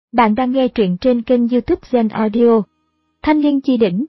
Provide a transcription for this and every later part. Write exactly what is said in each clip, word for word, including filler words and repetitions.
Bạn đang nghe truyện trên kênh YouTube Zen Audio. Thanh Liên Chi Đỉnh.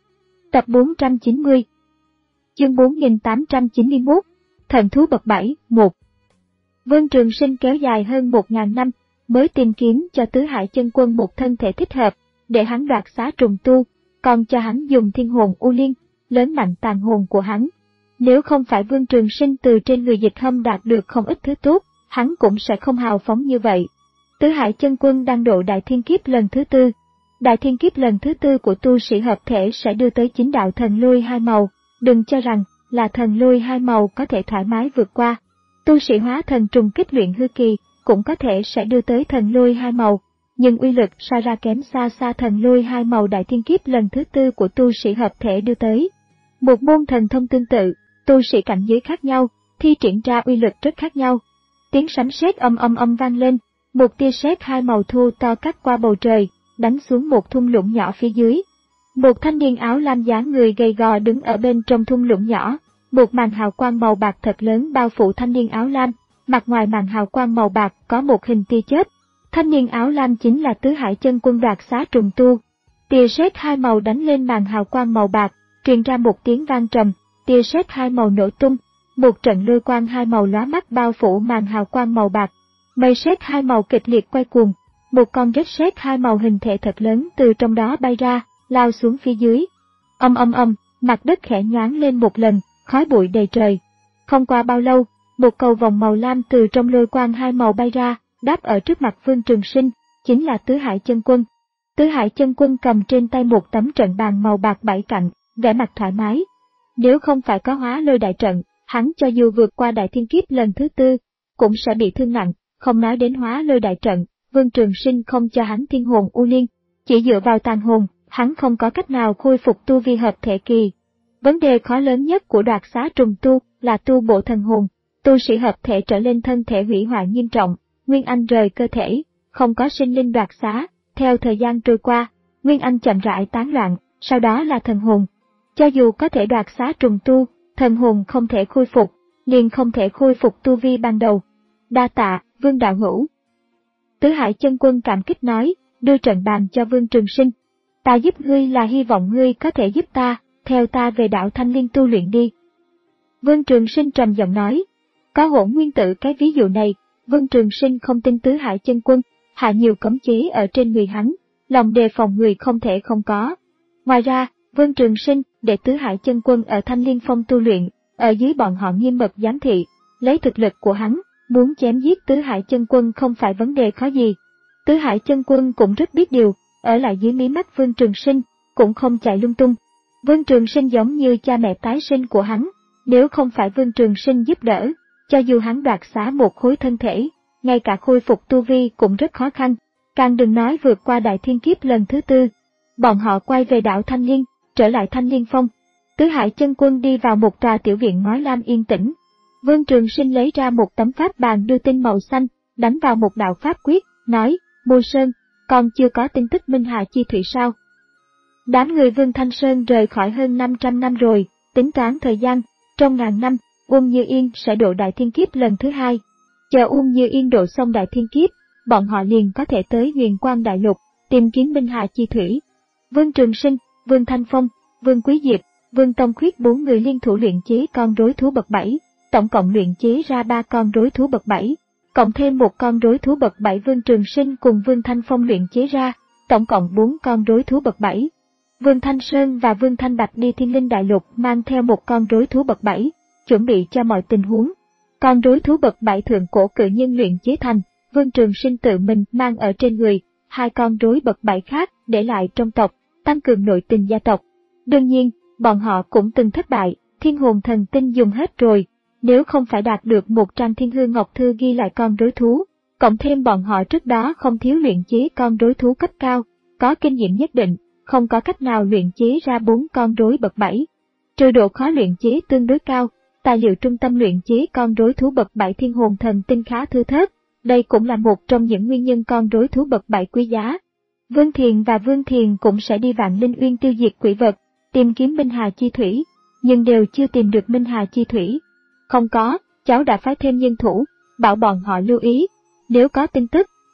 Tập bốn trăm chín mươi. Chương bốn nghìn tám trăm chín mươi mốt. Thần thú bậc bảy, một. Vương Trường Sinh kéo dài hơn một ngàn năm mới tìm kiếm cho Tứ Hải Chân Quân một thân thể thích hợp để hắn đoạt xá trùng tu, còn cho hắn dùng thiên hồn U Liên, lớn mạnh tàn hồn của hắn. Nếu không phải Vương Trường Sinh từ trên người Dịch Hâm đạt được không ít thứ tốt, hắn cũng sẽ không hào phóng như vậy. Tứ Hải Chân Quân đang độ Đại Thiên Kiếp lần thứ tư. Đại Thiên Kiếp lần thứ tư của tu sĩ hợp thể sẽ đưa tới chính đạo thần lôi hai màu, đừng cho rằng là thần lôi hai màu có thể thoải mái vượt qua. Tu sĩ hóa thần trùng kích luyện hư kỳ cũng có thể sẽ đưa tới thần lôi hai màu, nhưng uy lực so ra kém xa xa thần lôi hai màu Đại Thiên Kiếp lần thứ tư của tu sĩ hợp thể đưa tới. Một môn thần thông tương tự, tu sĩ cảnh giới khác nhau, thi triển ra uy lực rất khác nhau. Tiếng sấm sét âm âm âm vang lên. Một tia sét hai màu thu to cắt qua bầu trời, đánh xuống một thung lũng nhỏ phía dưới. Một thanh niên áo lam dáng người gầy gò đứng ở bên trong thung lũng nhỏ, một màn hào quang màu bạc thật lớn bao phủ thanh niên áo lam, mặt ngoài màn hào quang màu bạc có một hình tia chớp. Thanh niên áo lam chính là Tứ Hải Chân Quân đoạt xá trùng tu. Tia sét hai màu đánh lên màn hào quang màu bạc, truyền ra một tiếng vang trầm, tia sét hai màu nổ tung, một trận lôi quang hai màu lóa mắt bao phủ màn hào quang màu bạc. Mây sét hai màu kịch liệt quay cuồng, một con rết sét hai màu hình thể thật lớn từ trong đó bay ra, lao xuống phía dưới. Âm âm âm, mặt đất khẽ nhoáng lên một lần, khói bụi đầy trời. Không qua bao lâu, một cầu vòng màu lam từ trong lôi quang hai màu bay ra, đáp ở trước mặt Vương Trường Sinh, chính là Tứ Hải Chân Quân. Tứ Hải Chân Quân cầm trên tay một tấm trận bàn màu bạc bảy cạnh, vẻ mặt thoải mái. Nếu không phải có hóa lôi đại trận, hắn cho dù vượt qua Đại Thiên Kiếp lần thứ tư, cũng sẽ bị thương nặng. Không nói đến hóa lôi đại trận, Vương Trường Sinh không cho hắn thiên hồn U Liên, chỉ dựa vào tàn hồn, hắn không có cách nào khôi phục tu vi hợp thể kỳ. Vấn đề khó lớn nhất của đoạt xá trùng tu là tu bộ thần hồn, tu sĩ hợp thể trở lên thân thể hủy hoại nghiêm trọng, nguyên anh rời cơ thể, không có sinh linh đoạt xá, theo thời gian trôi qua, nguyên anh chậm rãi tán loạn, sau đó là thần hồn. Cho dù có thể đoạt xá trùng tu, thần hồn không thể khôi phục, liền không thể khôi phục tu vi ban đầu. Đa tạ, Vương đạo hữu. Tứ Hải Chân Quân cảm kích nói, đưa trận bàn cho Vương Trường Sinh. Ta giúp ngươi là hy vọng ngươi có thể giúp ta, theo ta về đạo Thanh Liên tu luyện đi. Vương Trường Sinh trầm giọng nói, có hỗn nguyên tử cái ví dụ này, Vương Trường Sinh không tin Tứ Hải Chân Quân, hạ nhiều cấm chế ở trên người hắn, lòng đề phòng người không thể không có. Ngoài ra, Vương Trường Sinh để Tứ Hải Chân Quân ở Thanh Liên Phong tu luyện, ở dưới bọn họ nghiêm mật giám thị, lấy thực lực của hắn. Muốn chém giết Tứ Hải Chân Quân không phải vấn đề khó gì. Tứ Hải Chân Quân cũng rất biết điều, ở lại dưới mí mắt Vương Trường Sinh, cũng không chạy lung tung. Vương Trường Sinh giống như cha mẹ tái sinh của hắn, nếu không phải Vương Trường Sinh giúp đỡ, cho dù hắn đoạt xá một khối thân thể, ngay cả khôi phục tu vi cũng rất khó khăn, càng đừng nói vượt qua Đại Thiên Kiếp lần thứ tư. Bọn họ quay về đảo Thanh Liên, trở lại Thanh Liên Phong. Tứ Hải Chân Quân đi vào một tòa tiểu viện ngói lam yên tĩnh. Vương Trường Sinh lấy ra một tấm pháp bàn đưa tin màu xanh, đánh vào một đạo pháp quyết, nói, Mô Sơn, còn chưa có tin tức Minh Hà Chi Thủy sao? Đám người Vương Thanh Sơn rời khỏi hơn năm trăm năm rồi, tính toán thời gian, trong ngàn năm, Uông Như Yên sẽ độ Đại Thiên Kiếp lần thứ hai. Chờ Uông Như Yên độ xong Đại Thiên Kiếp, bọn họ liền có thể tới Huyền Quang Đại Lục, tìm kiếm Minh Hà Chi Thủy. Vương Trường Sinh, Vương Thanh Phong, Vương Quý Diệp, Vương Tông Khuyết bốn người liên thủ luyện chế con rối thú bậc bảy. Tổng cộng luyện chế ra ba con rối thú bậc bảy, cộng thêm một con rối thú bậc bảy Vương Trường Sinh cùng Vương Thanh Phong luyện chế ra, tổng cộng bốn con rối thú bậc bảy. Vương Thanh Sơn và Vương Thanh Bạch đi Thiên Linh Đại Lục mang theo một con rối thú bậc bảy, chuẩn bị cho mọi tình huống. Con rối thú bậc bảy thượng cổ cự nhân luyện chế thành, Vương Trường Sinh tự mình mang ở trên người, hai con rối bậc bảy khác để lại trong tộc, tăng cường nội tình gia tộc. Đương nhiên, bọn họ cũng từng thất bại, thiên hồn thần tinh dùng hết rồi. Nếu không phải đạt được một trang thiên hư ngọc thư ghi lại con rối thú, cộng thêm bọn họ trước đó không thiếu luyện chế con rối thú cấp cao, có kinh nghiệm nhất định, không có cách nào luyện chế ra bốn con rối bậc bảy. Trừ độ khó luyện chế tương đối cao, tài liệu trung tâm luyện chế con rối thú bậc bảy thiên hồn thần tinh khá thưa thớt, đây cũng là một trong những nguyên nhân con rối thú bậc bảy quý giá. Vương Thiền và Vương Thiền cũng sẽ đi Vạn Linh Uyên tiêu diệt quỷ vật, tìm kiếm Minh Hà Chi Thủy, nhưng đều chưa tìm được Minh Hà Chi Thủy. Không có, cháu đã phái thêm nhân thủ, bảo bọn họ lưu ý, nếu có tin tức,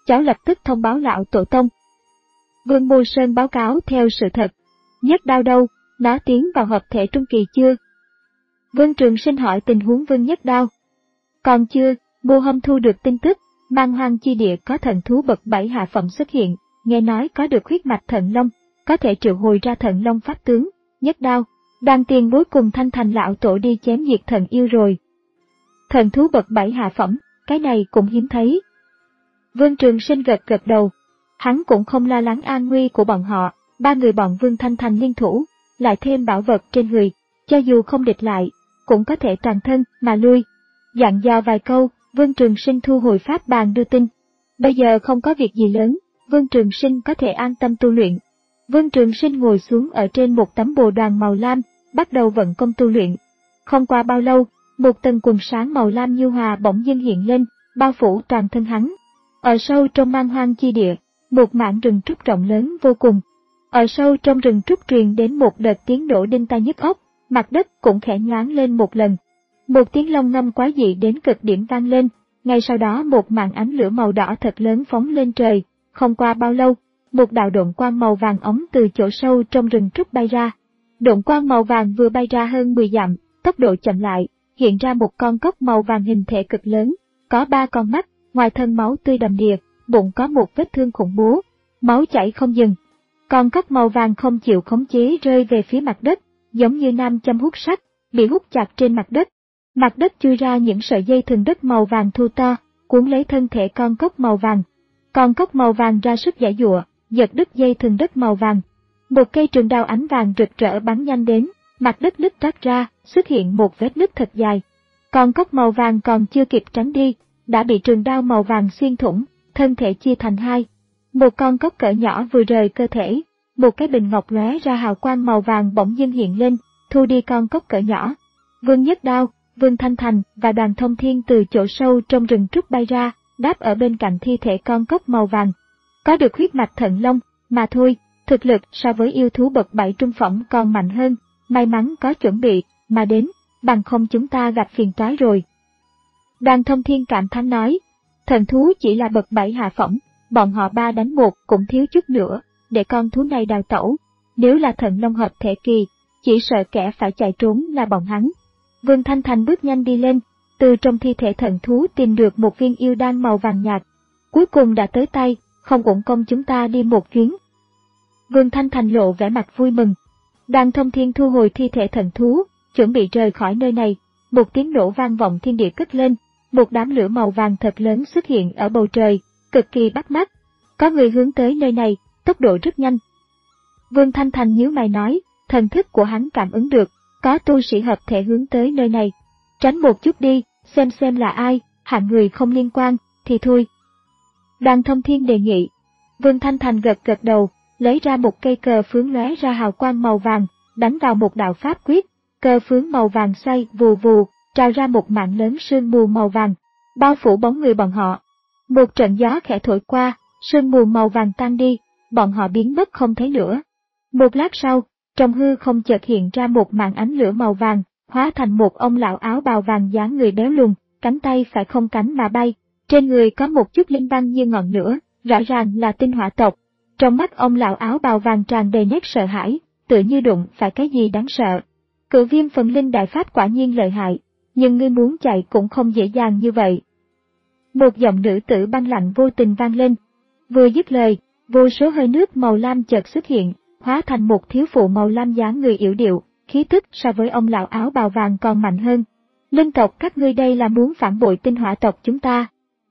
cháu lập tức thông báo lão tổ tông. Vương Mô Sơn báo cáo theo sự thật. Nhất Đao đâu, nó tiến vào hợp thể trung kỳ chưa? Vương Trường Sinh hỏi tình huống Vương Nhất Đao. Còn chưa, Ngô Hâm thu được tin tức, Man Hoang chi địa có thần thú bậc bảy hạ phẩm xuất hiện, nghe nói có được huyết mạch thần long, có thể triệu hồi ra thần long pháp tướng. Nhất Đao, Đoàn tiền bối cùng Thanh Thành lão tổ đi chém diệt thần yêu rồi. Thần thú bậc bảy hạ phẩm, cái này cũng hiếm thấy. Vương Trường Sinh gật gật đầu. Hắn cũng không lo lắng an nguy của bọn họ, ba người bọn Vương Thanh Thành liên thủ, lại thêm bảo vật trên người, cho dù không địch lại, cũng có thể toàn thân mà lui. Dặn dò vài câu, Vương Trường Sinh thu hồi pháp bàn đưa tin. Bây giờ không có việc gì lớn, Vương Trường Sinh có thể an tâm tu luyện. Vương Trường Sinh ngồi xuống ở trên một tấm bồ đoàn màu lam, bắt đầu vận công tu luyện. Không qua bao lâu, một tầng quần sáng màu lam nhu hòa bỗng dưng hiện lên, bao phủ toàn thân hắn. Ở sâu trong Man Hoang chi địa, một mảng rừng trúc rộng lớn vô cùng. Ở sâu trong rừng trúc truyền đến một đợt tiếng nổ đinh tai nhức óc, mặt đất cũng khẽ nhoáng lên một lần. Một tiếng long ngâm quái dị đến cực điểm vang lên, ngay sau đó một màn ánh lửa màu đỏ thật lớn phóng lên trời. Không qua bao lâu, một đạo độn quang màu vàng óng từ chỗ sâu trong rừng trúc bay ra. Độn quang màu vàng vừa bay ra hơn mười dặm, tốc độ chậm lại, hiện ra một con cóc màu vàng hình thể cực lớn, có ba con mắt, ngoài thân máu tươi đầm đìa, bụng có một vết thương khủng bố, máu chảy không dừng. Con cóc màu vàng không chịu khống chế rơi về phía mặt đất, giống như nam châm hút sắt, bị hút chặt trên mặt đất. Mặt đất chui ra những sợi dây thừng đất màu vàng thô to, cuốn lấy thân thể con cóc màu vàng. Con cóc màu vàng ra sức giãy giụa, giật đứt dây thừng đất màu vàng. Một cây trường đao ánh vàng rực rỡ bắn nhanh đến, mặt đất nứt rách ra, xuất hiện một vết nứt thật dài. Con cóc màu vàng còn chưa kịp tránh đi, đã bị trường đao màu vàng xuyên thủng, thân thể chia thành hai. Một con cóc cỡ nhỏ vừa rời cơ thể, một cái bình ngọc lóe ra hào quang màu vàng bỗng dưng hiện lên, thu đi con cóc cỡ nhỏ. Vương Nhất Đao, Vương Thanh Thành và Đoàn Thông Thiên từ chỗ sâu trong rừng trúc bay ra, đáp ở bên cạnh thi thể con cóc màu vàng. Có được huyết mạch thần long, mà thôi, thực lực so với yêu thú bậc bảy trung phẩm còn mạnh hơn, may mắn có chuẩn bị, mà đến, bằng không chúng ta gặp phiền toái rồi. Đoàn Thông Thiên cảm thán nói, thần thú chỉ là bậc bảy hạ phẩm, bọn họ ba đánh một cũng thiếu chút nữa, để con thú này đào tẩu. Nếu là thần long hợp thể kỳ, chỉ sợ kẻ phải chạy trốn là bọn hắn. Vương Thanh Thành bước nhanh đi lên, từ trong thi thể thần thú tìm được một viên yêu đan màu vàng nhạt. Cuối cùng đã tới tay, không uổng công chúng ta đi một chuyến. Vương Thanh Thành lộ vẻ mặt vui mừng. Đoàn Thông Thiên thu hồi thi thể thần thú, chuẩn bị rời khỏi nơi này. Một tiếng nổ vang vọng thiên địa cất lên, một đám lửa màu vàng thật lớn xuất hiện ở bầu trời, cực kỳ bắt mắt. Có người hướng tới nơi này, tốc độ rất nhanh. Vương Thanh Thành nhíu mày nói, thần thức của hắn cảm ứng được, có tu sĩ hợp thể hướng tới nơi này. Tránh một chút đi, xem xem là ai, hạng người không liên quan, thì thôi. Đoàn Thông Thiên đề nghị. Vương Thanh Thành gật gật đầu, lấy ra một cây cờ phướng lóe ra hào quang màu vàng, đánh vào một đạo pháp quyết. Cờ phướng màu vàng xoay vù vù, trào ra một mảng lớn sương mù màu vàng, bao phủ bóng người bọn họ. Một trận gió khẽ thổi qua, sương mù màu vàng tan đi, bọn họ biến mất không thấy nữa. Một lát sau, trong hư không chợt hiện ra một màn ánh lửa màu vàng, hóa thành một ông lão áo bào vàng dáng người béo lùn, cánh tay phải không cánh mà bay, trên người có một chút linh văn như ngọn lửa, rõ ràng là tinh hỏa tộc. Trong mắt ông lão áo bào vàng tràn đầy nét sợ hãi, tựa như đụng phải cái gì đáng sợ. Cự Viêm Phần Linh đại pháp quả nhiên lợi hại, nhưng ngươi muốn chạy cũng không dễ dàng như vậy. Một giọng nữ tử băng lạnh vô tình vang lên. Vừa dứt lời, vô số hơi nước màu lam chợt xuất hiện, hóa thành một thiếu phụ màu lam dáng người yểu điệu, khí tức so với ông lão áo bào vàng còn mạnh hơn. Linh tộc các ngươi đây là muốn phản bội tinh hỏa tộc chúng ta.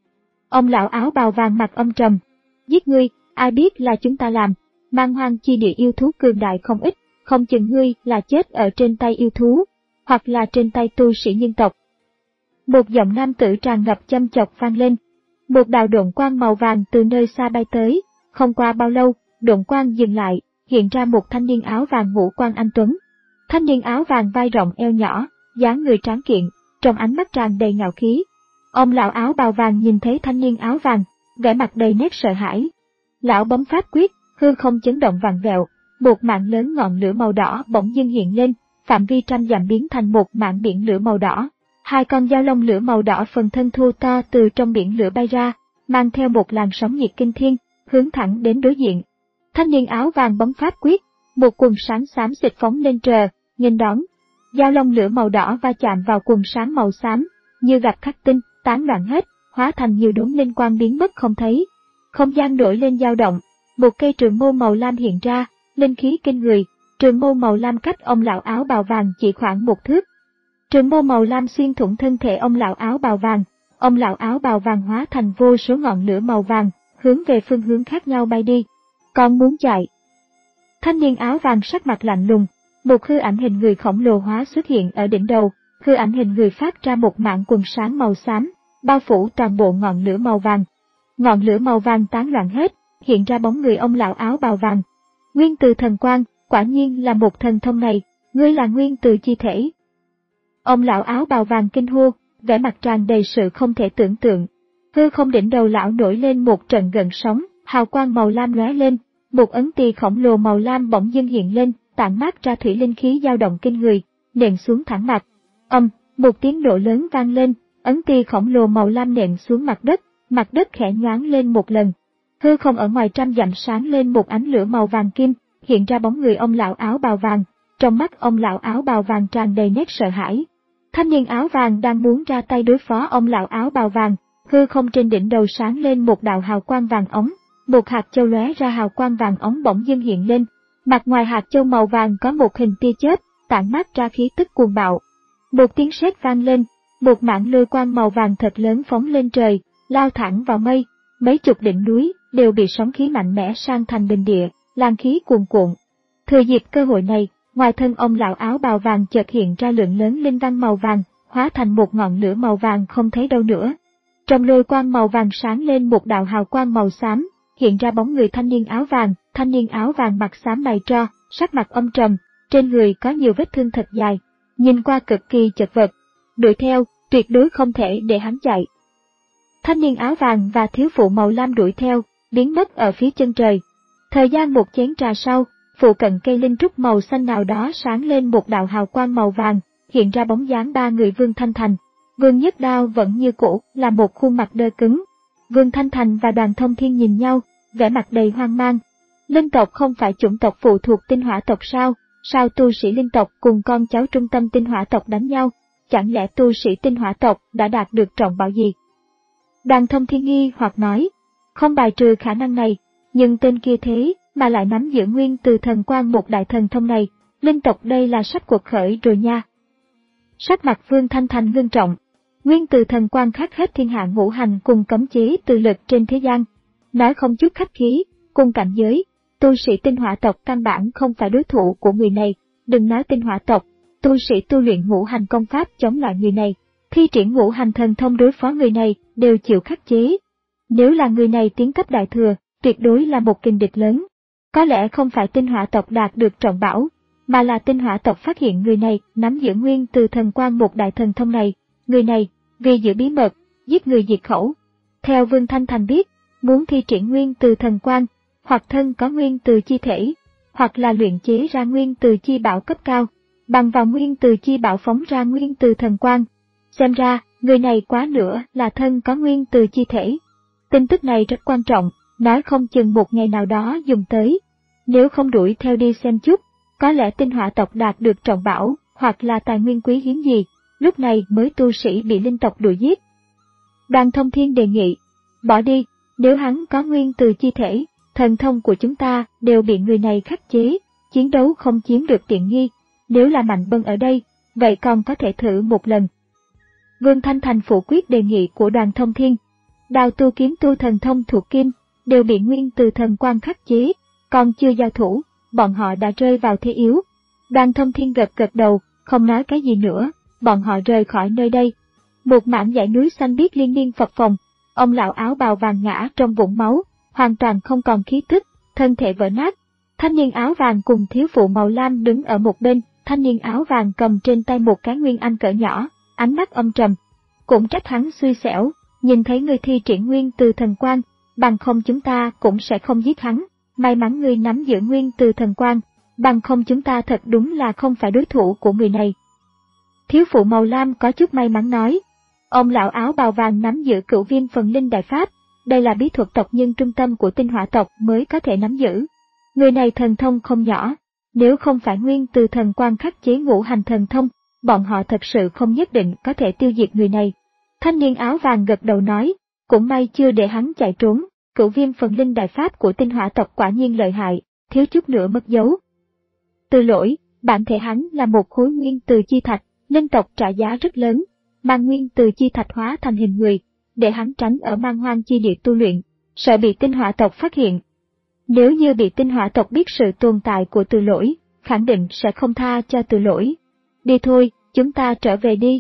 Ông lão áo bào vàng mặt âm trầm. Giết ngươi, ai biết là chúng ta làm, Man Hoang chi địa yêu thú cường đại không ít, không chừng ngươi là chết ở trên tay yêu thú, hoặc là trên tay tu sĩ nhân tộc. Một giọng nam tử tràn ngập châm chọc vang lên. Một đạo độn quang màu vàng từ nơi xa bay tới, không qua bao lâu, độn quang dừng lại, hiện ra một thanh niên áo vàng ngũ quan anh tuấn. Thanh niên áo vàng vai rộng eo nhỏ, dáng người tráng kiện, trong ánh mắt tràn đầy ngạo khí. Ông lão áo bào vàng nhìn thấy thanh niên áo vàng, vẻ mặt đầy nét sợ hãi. Lão bấm pháp quyết, hư không chấn động vặn vẹo, một mảng lớn ngọn lửa màu đỏ bỗng dưng hiện lên, phạm vi trăm dặm biến thành một mảng biển lửa màu đỏ. Hai con dao long lửa màu đỏ phần thân thô to từ trong biển lửa bay ra, mang theo một làn sóng nhiệt kinh thiên, hướng thẳng đến đối diện. Thanh niên áo vàng bấm pháp quyết, một quần sáng xám xịt phóng lên trời, nghênh đón. Dao long lửa màu đỏ va chạm vào quần sáng màu xám, như gặp khắc tinh, tán loạn hết, hóa thành nhiều đốm linh quang biến mất không thấy. Không gian nổi lên dao động, một cây trường mâu màu lam hiện ra, linh khí kinh người. Trường mâu màu lam cách ông lão áo bào vàng chỉ khoảng một thước. Trường mâu màu lam xuyên thủng thân thể ông lão áo bào vàng. Ông lão áo bào vàng hóa thành vô số ngọn lửa màu vàng, hướng về phương hướng khác nhau bay đi. Con muốn chạy. Thanh niên áo vàng sắc mặt lạnh lùng, một hư ảnh hình người khổng lồ hóa xuất hiện ở đỉnh đầu. Hư ảnh hình người phát ra một mảng quần sáng màu xám, bao phủ toàn bộ ngọn lửa màu vàng. Ngọn lửa màu vàng tán loạn hết, hiện ra bóng người ông lão áo bào vàng. Nguyên từ thần quang, quả nhiên là một thần thông này, ngươi là nguyên từ chi thể. Ông lão áo bào vàng kinh hô, vẻ mặt tràn đầy sự không thể tưởng tượng. Hư không đỉnh đầu lão nổi lên một trận gợn sóng, hào quang màu lam lóe lên, một ấn tỳ khổng lồ màu lam bỗng dưng hiện lên, tản mát ra thủy linh khí dao động kinh người, nện xuống thẳng mặt. Âm, một tiếng nổ lớn vang lên, ấn tỳ khổng lồ màu lam nện xuống mặt đất, mặt đất khẽ nhoáng lên một lần. Hư không ở ngoài trăm dặm sáng lên một ánh lửa màu vàng kim, hiện ra bóng người ông lão áo bào vàng. Trong mắt ông lão áo bào vàng tràn đầy nét sợ hãi. Thanh niên áo vàng đang muốn ra tay đối phó ông lão áo bào vàng, hư không trên đỉnh đầu sáng lên một đạo hào quang vàng ống, một hạt châu lóe ra hào quang vàng ống bỗng dưng hiện lên, mặt ngoài hạt châu màu vàng có một hình tia chớp, tản mát ra khí tức cuồng bạo. Một tiếng sét vang lên, một mảng lôi quang màu vàng thật lớn phóng lên trời, lao thẳng vào mây, mấy chục đỉnh núi đều bị sóng khí mạnh mẽ san thành bình địa, lan khí cuồn cuộn. Thừa dịp cơ hội này, ngoài thân ông lão áo bào vàng chợt hiện ra lượng lớn linh văn màu vàng, hóa thành một ngọn lửa màu vàng không thấy đâu nữa. Trong lôi quang màu vàng sáng lên một đạo hào quang màu xám, hiện ra bóng người thanh niên áo vàng. Thanh niên áo vàng mặt xám mày tro, sắc mặt âm trầm, trên người có nhiều vết thương thật dài, nhìn qua cực kỳ chật vật. Đuổi theo, tuyệt đối không thể để hắn chạy. Thanh niên áo vàng và thiếu phụ màu lam đuổi theo, biến mất ở phía chân trời. Thời gian một chén trà sau, phụ cận cây linh trúc màu xanh nào đó sáng lên một đạo hào quang màu vàng, hiện ra bóng dáng ba người Vương Thanh Thành. Vương Nhất Đao vẫn như cũ, là một khuôn mặt đơ cứng. Vương Thanh Thành và Đoàn Thông Thiên nhìn nhau, vẻ mặt đầy hoang mang. Linh tộc không phải chủng tộc phụ thuộc tinh hỏa tộc sao? Sao tu sĩ linh tộc cùng con cháu trung tâm tinh hỏa tộc đánh nhau? Chẳng lẽ tu sĩ tinh hỏa tộc đã đạt được trọng bảo gì? Đoàn Thông Thiên nghi hoặc nói, không bài trừ khả năng này, nhưng tên kia thế mà lại nắm giữ nguyên từ thần quang một đại thần thông này, linh tộc đây là sắp cuộc khởi rồi nha. Sắc mặt Vương Thanh Thành ngưng trọng, nguyên từ thần quang khác hết thiên hạ ngũ hành cùng cấm chế từ lực trên thế gian. Nói không chút khách khí, cùng cảnh giới, tu sĩ tinh hỏa tộc căn bản không phải đối thủ của người này, đừng nói tinh hỏa tộc, tu sĩ tu luyện ngũ hành công pháp chống lại người này, thi triển ngũ hành thần thông đối phó người này đều chịu khắc chế. Nếu là người này tiến cấp đại thừa, tuyệt đối là một kình địch lớn. Có lẽ không phải tinh hỏa tộc đạt được trọng bảo, mà là tinh hỏa tộc phát hiện người này nắm giữ nguyên từ thần quang một đại thần thông này. Người này, vì giữ bí mật, giết người diệt khẩu. Theo Vương Thanh Thành biết, muốn thi triển nguyên từ thần quang, hoặc thân có nguyên từ chi thể, hoặc là luyện chế ra nguyên từ chi bảo cấp cao, bằng vào nguyên từ chi bảo phóng ra nguyên từ thần quang. Xem ra, người này quá nữa là thân có nguyên từ chi thể. Tin tức này rất quan trọng, nói không chừng một ngày nào đó dùng tới. Nếu không đuổi theo đi xem chút, có lẽ tinh hỏa tộc đạt được trọng bảo, hoặc là tài nguyên quý hiếm gì, lúc này mới tu sĩ bị linh tộc đuổi giết. Đoàn Thông Thiên đề nghị, bỏ đi, nếu hắn có nguyên từ chi thể, thần thông của chúng ta đều bị người này khắc chế, chiến đấu không chiếm được tiện nghi. Nếu là Mạnh Bân ở đây, vậy còn có thể thử một lần. Vương Thanh Thành phủ quyết đề nghị của Đoàn Thông Thiên. Đao tu kiếm tu thần thông thuộc kim, đều bị nguyên từ thần quang khắc chế, còn chưa giao thủ, bọn họ đã rơi vào thế yếu. Đoàn Thông Thiên gật gật đầu, không nói cái gì nữa, bọn họ rời khỏi nơi đây. Một mảng dãy núi xanh biếc liên miên phập phồng, ông lão áo bào vàng ngã trong vũng máu, hoàn toàn không còn khí tức, thân thể vỡ nát. Thanh niên áo vàng cùng thiếu phụ màu lam đứng ở một bên, thanh niên áo vàng cầm trên tay một cái nguyên anh cỡ nhỏ, ánh mắt âm trầm. Cũng trách hắn xui xẻo, nhìn thấy người thi triển nguyên từ thần quang, bằng không chúng ta cũng sẽ không giết hắn. May mắn người nắm giữ nguyên từ thần quang, bằng không chúng ta thật đúng là không phải đối thủ của người này. Thiếu phụ màu lam có chút may mắn nói, ông lão áo bào vàng nắm giữ cửu viên phần linh đại pháp, đây là bí thuật tộc nhân trung tâm của tinh hỏa tộc mới có thể nắm giữ. Người này thần thông không nhỏ, nếu không phải nguyên từ thần quang khắc chế ngũ hành thần thông, bọn họ thật sự không nhất định có thể tiêu diệt người này. Thanh niên áo vàng gật đầu nói, cũng may chưa để hắn chạy trốn, cửu viêm phần linh đại pháp của tinh hỏa tộc quả nhiên lợi hại, thiếu chút nữa mất dấu. Từ Lỗi, bản thể hắn là một khối nguyên từ chi thạch, linh tộc trả giá rất lớn, mang nguyên từ chi thạch hóa thành hình người, để hắn tránh ở man hoang chi địa tu luyện, sợ bị tinh hỏa tộc phát hiện. Nếu như bị tinh hỏa tộc biết sự tồn tại của Từ Lỗi, khẳng định sẽ không tha cho Từ Lỗi. Đi thôi, chúng ta trở về đi.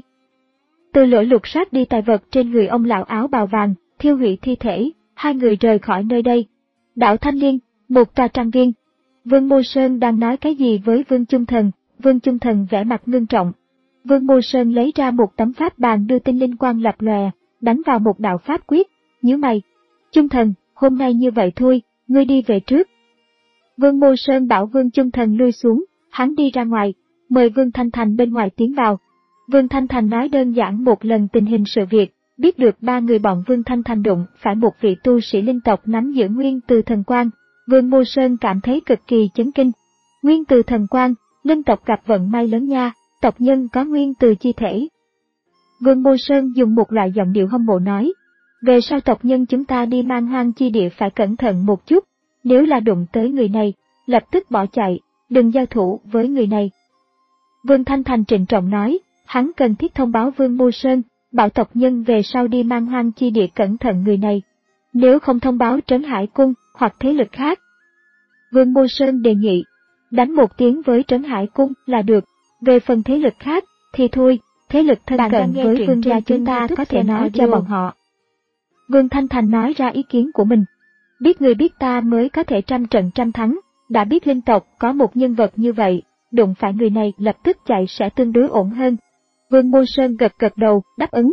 Từ Lỗi lục soát đi tài vật trên người ông lão áo bào vàng, thiêu hủy thi thể, hai người rời khỏi nơi đây. Đảo Thanh Liên, một tòa trang viên. Vương Mô Sơn đang nói cái gì với Vương Chung Thần, Vương Chung Thần vẻ mặt ngưng trọng. Vương Mô Sơn lấy ra một tấm pháp bàn đưa tinh linh quang lập lòe, đánh vào một đạo pháp quyết, nhíu mày. Chung Thần, hôm nay như vậy thôi, ngươi đi về trước. Vương Mô Sơn bảo Vương Chung Thần lui xuống, hắn đi ra ngoài, mời Vương Thanh Thành bên ngoài tiến vào. Vương Thanh Thành nói đơn giản một lần tình hình sự việc, biết được ba người bọn Vương Thanh Thành đụng phải một vị tu sĩ linh tộc nắm giữ nguyên từ thần quang. Vương Mô Sơn cảm thấy cực kỳ chấn kinh. Nguyên từ thần quang, linh tộc gặp vận may lớn nha, tộc nhân có nguyên từ chi thể. Vương Mô Sơn dùng một loại giọng điệu hâm mộ nói, về sau tộc nhân chúng ta đi man hoang chi địa phải cẩn thận một chút, nếu là đụng tới người này, lập tức bỏ chạy, đừng giao thủ với người này. Vương Thanh Thành trịnh trọng nói, hắn cần thiết thông báo Vương Mô Sơn, bảo tộc nhân về sau đi man hoang chi địa cẩn thận người này. Nếu không thông báo Trấn Hải Cung hoặc thế lực khác. Vương Mô Sơn đề nghị, đánh một tiếng với Trấn Hải Cung là được, về phần thế lực khác, thì thôi, thế lực thân cận với Vương gia chúng ta có thể nói cho bọn họ. Vương Thanh Thành nói ra ý kiến của mình. Biết người biết ta mới có thể trăm trận trăm thắng, đã biết linh tộc có một nhân vật như vậy, đụng phải người này lập tức chạy sẽ tương đối ổn hơn. Vương Mô Sơn gật gật đầu, đáp ứng.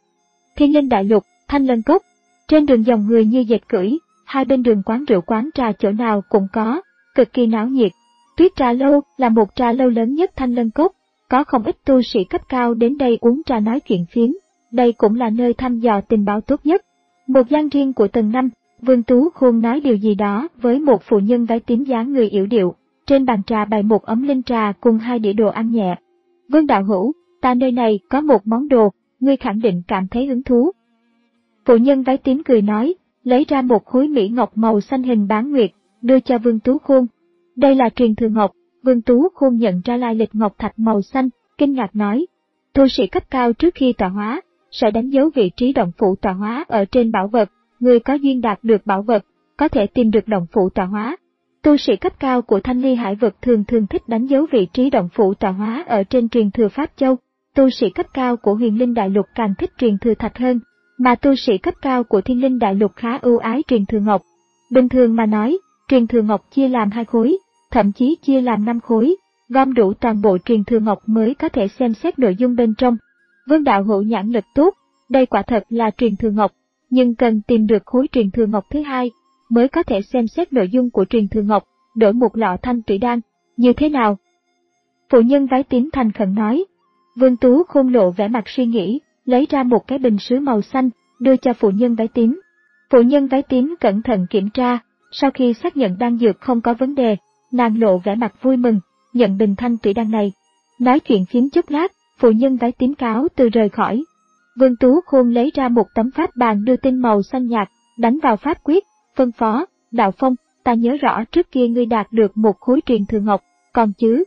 Thiên Linh Đại Lục, Thanh Lân Cốc, trên đường dòng người như dệt cưỡi, hai bên đường quán rượu quán trà chỗ nào cũng có, cực kỳ náo nhiệt. Tuyết Trà Lâu là một trà lâu lớn nhất Thanh Lân Cốc, có không ít tu sĩ cấp cao đến đây uống trà nói chuyện phiếm, đây cũng là nơi thăm dò tình báo tốt nhất. Một gian riêng của tầng năm, Vương Tú Khôn nói điều gì đó với một phụ nhân váy tím dáng người yểu điệu, trên bàn trà bày một ấm linh trà cùng hai đĩa đồ ăn nhẹ. Vương đạo hữu, ta nơi này có một món đồ, ngươi khẳng định cảm thấy hứng thú. Phụ nhân váy tím cười nói, lấy ra một khối mỹ ngọc màu xanh hình bán nguyệt, đưa cho Vương Tú Khôn. Đây là truyền thừa ngọc. Vương Tú Khôn nhận ra lai lịch ngọc thạch màu xanh, kinh ngạc nói, tu sĩ cấp cao trước khi tọa hóa, sẽ đánh dấu vị trí động phủ tọa hóa ở trên bảo vật, người có duyên đạt được bảo vật, có thể tìm được động phủ tọa hóa. Tu sĩ cấp cao của Thanh Ly Hải vực thường thường thích đánh dấu vị trí động phủ tọa hóa ở trên truyền thừa Pháp Châu, tu sĩ cấp cao của Huyền Linh Đại Lục càng thích truyền thừa thạch hơn, mà tu sĩ cấp cao của Thiên Linh Đại Lục khá ưu ái truyền thừa ngọc. Bình thường mà nói, truyền thừa ngọc chia làm hai khối, thậm chí chia làm năm khối, gom đủ toàn bộ truyền thừa ngọc mới có thể xem xét nội dung bên trong. Vương đạo hữu nhãn lực tốt, đây quả thật là truyền thừa ngọc, nhưng cần tìm được khối truyền thừa ngọc thứ hai, mới có thể xem xét nội dung của truyền thừa ngọc, đổi một lọ thanh tủy đan, như thế nào? Phụ nhân váy tím thành khẩn nói. Vương Tú Khôn lộ vẻ mặt suy nghĩ, lấy ra một cái bình sứ màu xanh, đưa cho phụ nhân váy tím. Phụ nhân váy tím cẩn thận kiểm tra, sau khi xác nhận đan dược không có vấn đề, nàng lộ vẻ mặt vui mừng, nhận bình thanh tủy đan này. Nói chuyện phiếm chút lát, phụ nhân váy tím cáo từ rời khỏi. Vương Tú Khôn lấy ra một tấm pháp bàn đưa tinh màu xanh nhạt, đánh vào pháp quyết, phân phó, Đạo Phong, ta nhớ rõ trước kia ngươi đạt được một khối truyền thừa ngọc, còn chứ?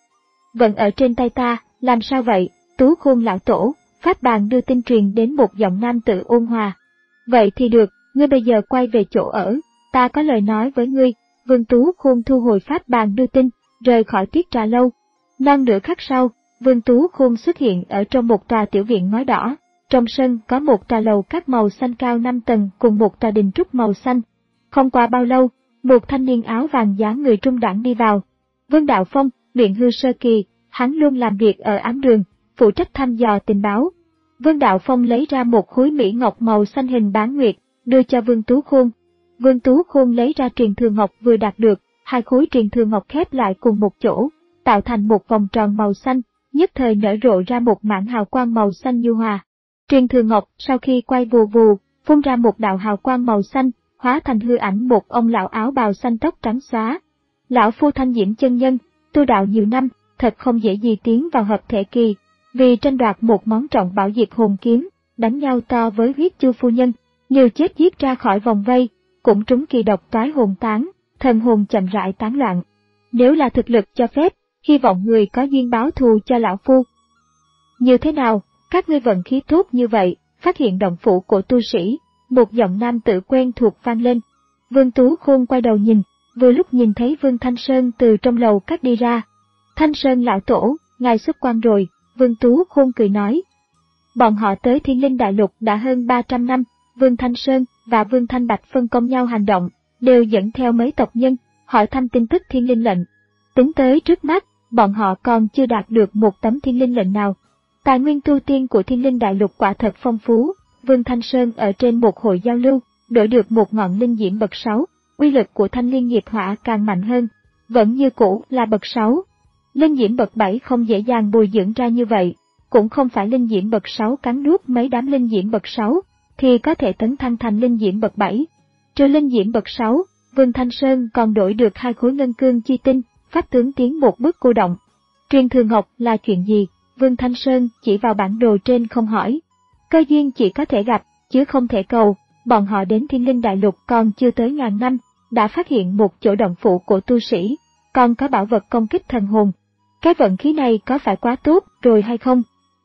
Vẫn ở trên tay ta, làm sao vậy, Tú Khôn lão tổ, pháp bàn đưa tin truyền đến một giọng nam tử ôn hòa. Vậy thì được, ngươi bây giờ quay về chỗ ở, ta có lời nói với ngươi. Vương Tú Khôn thu hồi pháp bàn đưa tin, rời khỏi Tuyết Trà Lâu. Non nửa khắc sau, Vương Tú Khôn xuất hiện ở trong một tòa tiểu viện ngói đỏ. Trong sân có một tòa lầu các màu xanh cao năm tầng cùng một tòa đình trúc màu xanh. Không qua bao lâu, một thanh niên áo vàng dáng người trung đẳng đi vào. Vương Đạo Phong, luyện hư sơ kỳ, hắn luôn làm việc ở ám đường, phụ trách thăm dò tình báo. Vương Đạo Phong lấy ra một khối mỹ ngọc màu xanh hình bán nguyệt, đưa cho Vương Tú Khôn. Vương Tú Khôn lấy ra truyền thừa ngọc vừa đạt được, hai khối truyền thừa ngọc khép lại cùng một chỗ, tạo thành một vòng tròn màu xanh, nhất thời nở rộ ra một mảng hào quang màu xanh nhu hòa. Truyền thừa ngọc sau khi quay vù vù, phun ra một đạo hào quang màu xanh, hóa thành hư ảnh một ông lão áo bào xanh tóc trắng xóa. Lão phu Thanh Diễm chân nhân, tu đạo nhiều năm, thật không dễ gì tiến vào hợp thể kỳ, vì tranh đoạt một món trọng bảo diệt hồn kiếm, đánh nhau to với Huyết Chu phu nhân, liều chết giết ra khỏi vòng vây, cũng trúng kỳ độc toái hồn tán, thần hồn chậm rãi tán loạn. Nếu là thực lực cho phép, hy vọng người có duyên báo thù cho lão phu. Như thế nào, các ngươi vận khí tốt như vậy, phát hiện động phủ của tu sĩ, một giọng nam tử quen thuộc vang lên. Vương Tú Khôn quay đầu nhìn, vừa lúc nhìn thấy Vương Thanh Sơn từ trong lầu cắt đi ra. Thanh Sơn lão tổ, ngài xuất quan rồi, Vương Tú Khôn cười nói. Bọn họ tới Thiên Linh Đại Lục đã hơn ba trăm năm, Vương Thanh Sơn và Vương Thanh Bạch phân công nhau hành động, đều dẫn theo mấy tộc nhân, hỏi thăm tin tức Thiên Linh lệnh. Tính tới trước mắt, bọn họ còn chưa đạt được một tấm Thiên Linh lệnh nào. Tài nguyên tu tiên của Thiên Linh Đại Lục quả thật phong phú, Vương Thanh Sơn ở trên một hội giao lưu, đổi được một ngọn linh diễm bậc sáu, uy lực của thanh liên nghiệp hỏa càng mạnh hơn, vẫn như cũ là bậc sáu. Linh diễm bậc bảy không dễ dàng bồi dưỡng ra như vậy, cũng không phải linh diễm bậc sáu cắn nuốt mấy đám linh diễm bậc sáu, thì có thể tấn thăng thành linh diễm bậc bảy. Trừ linh diễm bậc sáu, Vương Thanh Sơn còn đổi được hai khối ngân cương chi tinh, pháp tướng tiến một bước cô động. Truyền thừa ngọc là chuyện gì? Vương Thanh Sơn chỉ vào bản đồ trên không hỏi. Cơ duyên chỉ có thể gặp, chứ không thể cầu, bọn họ đến Thiên Linh Đại Lục còn chưa tới ngàn năm, đã phát hiện một chỗ động phủ của tu sĩ, còn có bảo vật công kích thần hồn. Cái vận khí này có phải quá tốt rồi hay không?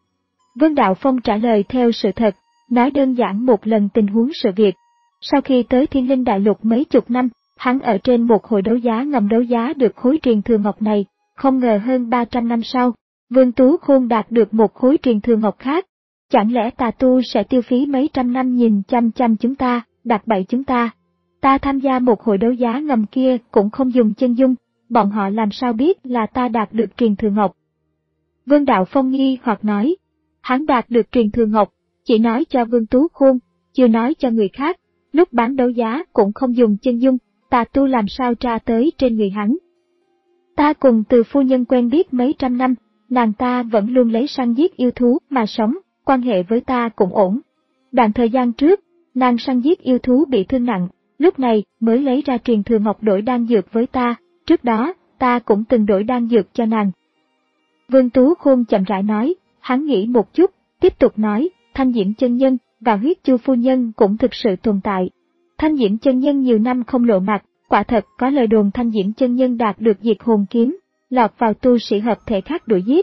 Vương Đạo Phong trả lời theo sự thật, nói đơn giản một lần tình huống sự việc. Sau khi tới Thiên Linh Đại Lục mấy chục năm, hắn ở trên một hội đấu giá ngầm đấu giá được khối truyền thừa ngọc này, không ngờ hơn ba trăm năm sau, Vương Tú Khôn đạt được một khối truyền thừa ngọc khác. Chẳng lẽ tà tu sẽ tiêu phí mấy trăm năm nhìn chăm chăm chúng ta, đặt bẫy chúng ta? Ta tham gia một hội đấu giá ngầm kia cũng không dùng chân dung, bọn họ làm sao biết là ta đạt được truyền thừa ngọc? Vương Đạo Phong nghi hoặc nói, hắn đạt được truyền thừa ngọc, chỉ nói cho Vương Tú Khôn, chưa nói cho người khác, lúc bán đấu giá cũng không dùng chân dung, tà tu làm sao tra tới trên người hắn. Ta cùng Từ phu nhân quen biết mấy trăm năm, nàng ta vẫn luôn lấy săn giết yêu thú mà sống, quan hệ với ta cũng ổn. Đoạn thời gian trước, nàng săn giết yêu thú bị thương nặng, lúc này mới lấy ra truyền thừa ngọc đổi đan dược với ta, trước đó, ta cũng từng đổi đan dược cho nàng. Vương Tú Khôn chậm rãi nói, hắn nghĩ một chút, tiếp tục nói, Thanh Diễm chân nhân và Huyết Chu phu nhân cũng thực sự tồn tại. Thanh Diễm chân nhân nhiều năm không lộ mặt, quả thật có lời đồn Thanh Diễm chân nhân đạt được diệt hồn kiếm, lọt vào tu sĩ hợp thể khác đuổi giết.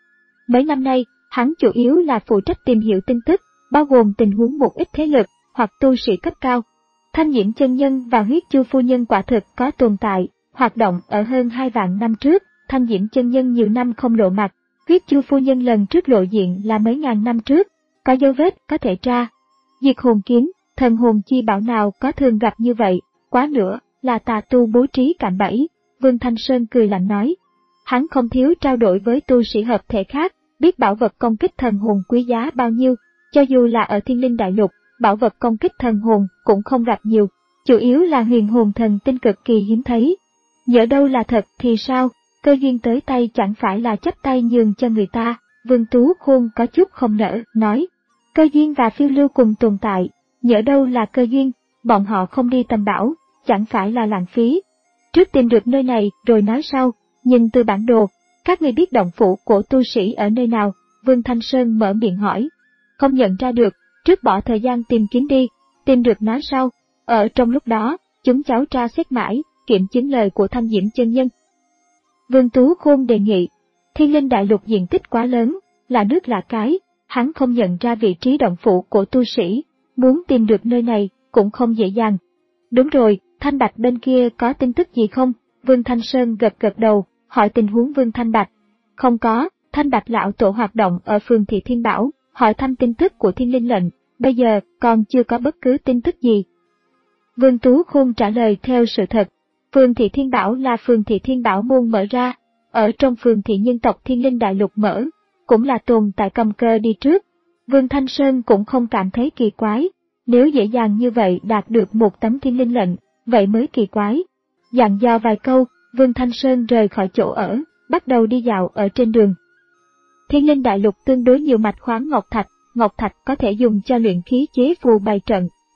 Mấy năm nay, hắn chủ yếu là phụ trách tìm hiểu tin tức, bao gồm tình huống một ít thế lực hoặc tu sĩ cấp cao. Thanh Diễm chân nhân và Huyết Chu phu nhân quả thực có tồn tại, hoạt động ở hơn hai vạn năm trước. Thanh Diễm chân nhân nhiều năm không lộ mặt, Huyết Chu phu nhân lần trước lộ diện là mấy ngàn năm trước, có dấu vết có thể tra. Diệt hồn kiếm, thần hồn chi bảo nào có thường gặp như vậy, quá nữa là tà tu bố trí cạm bẫy. Vương Thanh Sơn cười lạnh nói, hắn không thiếu trao đổi với tu sĩ hợp thể khác, biết bảo vật công kích thần hồn quý giá bao nhiêu, cho dù là ở Thiên Linh Đại Lục, bảo vật công kích thần hồn cũng không gặp nhiều, chủ yếu là huyền hồn thần tinh cực kỳ hiếm thấy. Nhỡ đâu là thật thì sao, cơ duyên tới tay chẳng phải là chấp tay nhường cho người ta. Vương Tú Khôn có chút không nỡ, nói, cơ duyên và phiêu lưu cùng tồn tại, nhỡ đâu là cơ duyên, bọn họ không đi tầm bảo, chẳng phải là lãng phí. Trước tìm được nơi này rồi nói sau, nhìn từ bản đồ, các người biết động phủ của tu sĩ ở nơi nào? Vương Thanh Sơn mở miệng hỏi. Không nhận ra được, trước bỏ thời gian tìm kiếm đi, tìm được nói sau. Ở trong lúc đó, chúng cháu tra xét mãi, kiểm chứng lời của Thanh Diễm chân nhân. Vương Tú Khôn đề nghị, Thiên Linh Đại Lục diện tích quá lớn, là nước lạ cái, hắn không nhận ra vị trí động phủ của tu sĩ, muốn tìm được nơi này cũng không dễ dàng. Đúng rồi, Thanh Bạch bên kia có tin tức gì không? Vương Thanh Sơn gật gật đầu, hỏi tình huống Vương Thanh Bạch. Không có, Thanh Bạch lão tổ hoạt động ở phường Thị Thiên Bảo, hỏi thăm tin tức của Thiên Linh lệnh, bây giờ còn chưa có bất cứ tin tức gì. Vương Tú Khôn trả lời theo sự thật. Phường Thị Thiên Bảo là phường Thị Thiên Bảo môn mở ra, ở trong phường Thị nhân tộc Thiên Linh Đại Lục mở, cũng là tồn tại cầm cơ đi trước. Vương Thanh Sơn cũng không cảm thấy kỳ quái, nếu dễ dàng như vậy đạt được một tấm Thiên Linh lệnh, vậy mới kỳ quái. Dặn dò vài câu, Vương Thanh Sơn rời khỏi chỗ ở, bắt đầu đi dạo ở trên đường. Thiên Linh Đại Lục tương đối nhiều mạch khoáng ngọc thạch, ngọc thạch có thể dùng cho luyện khí chế phù bày trận,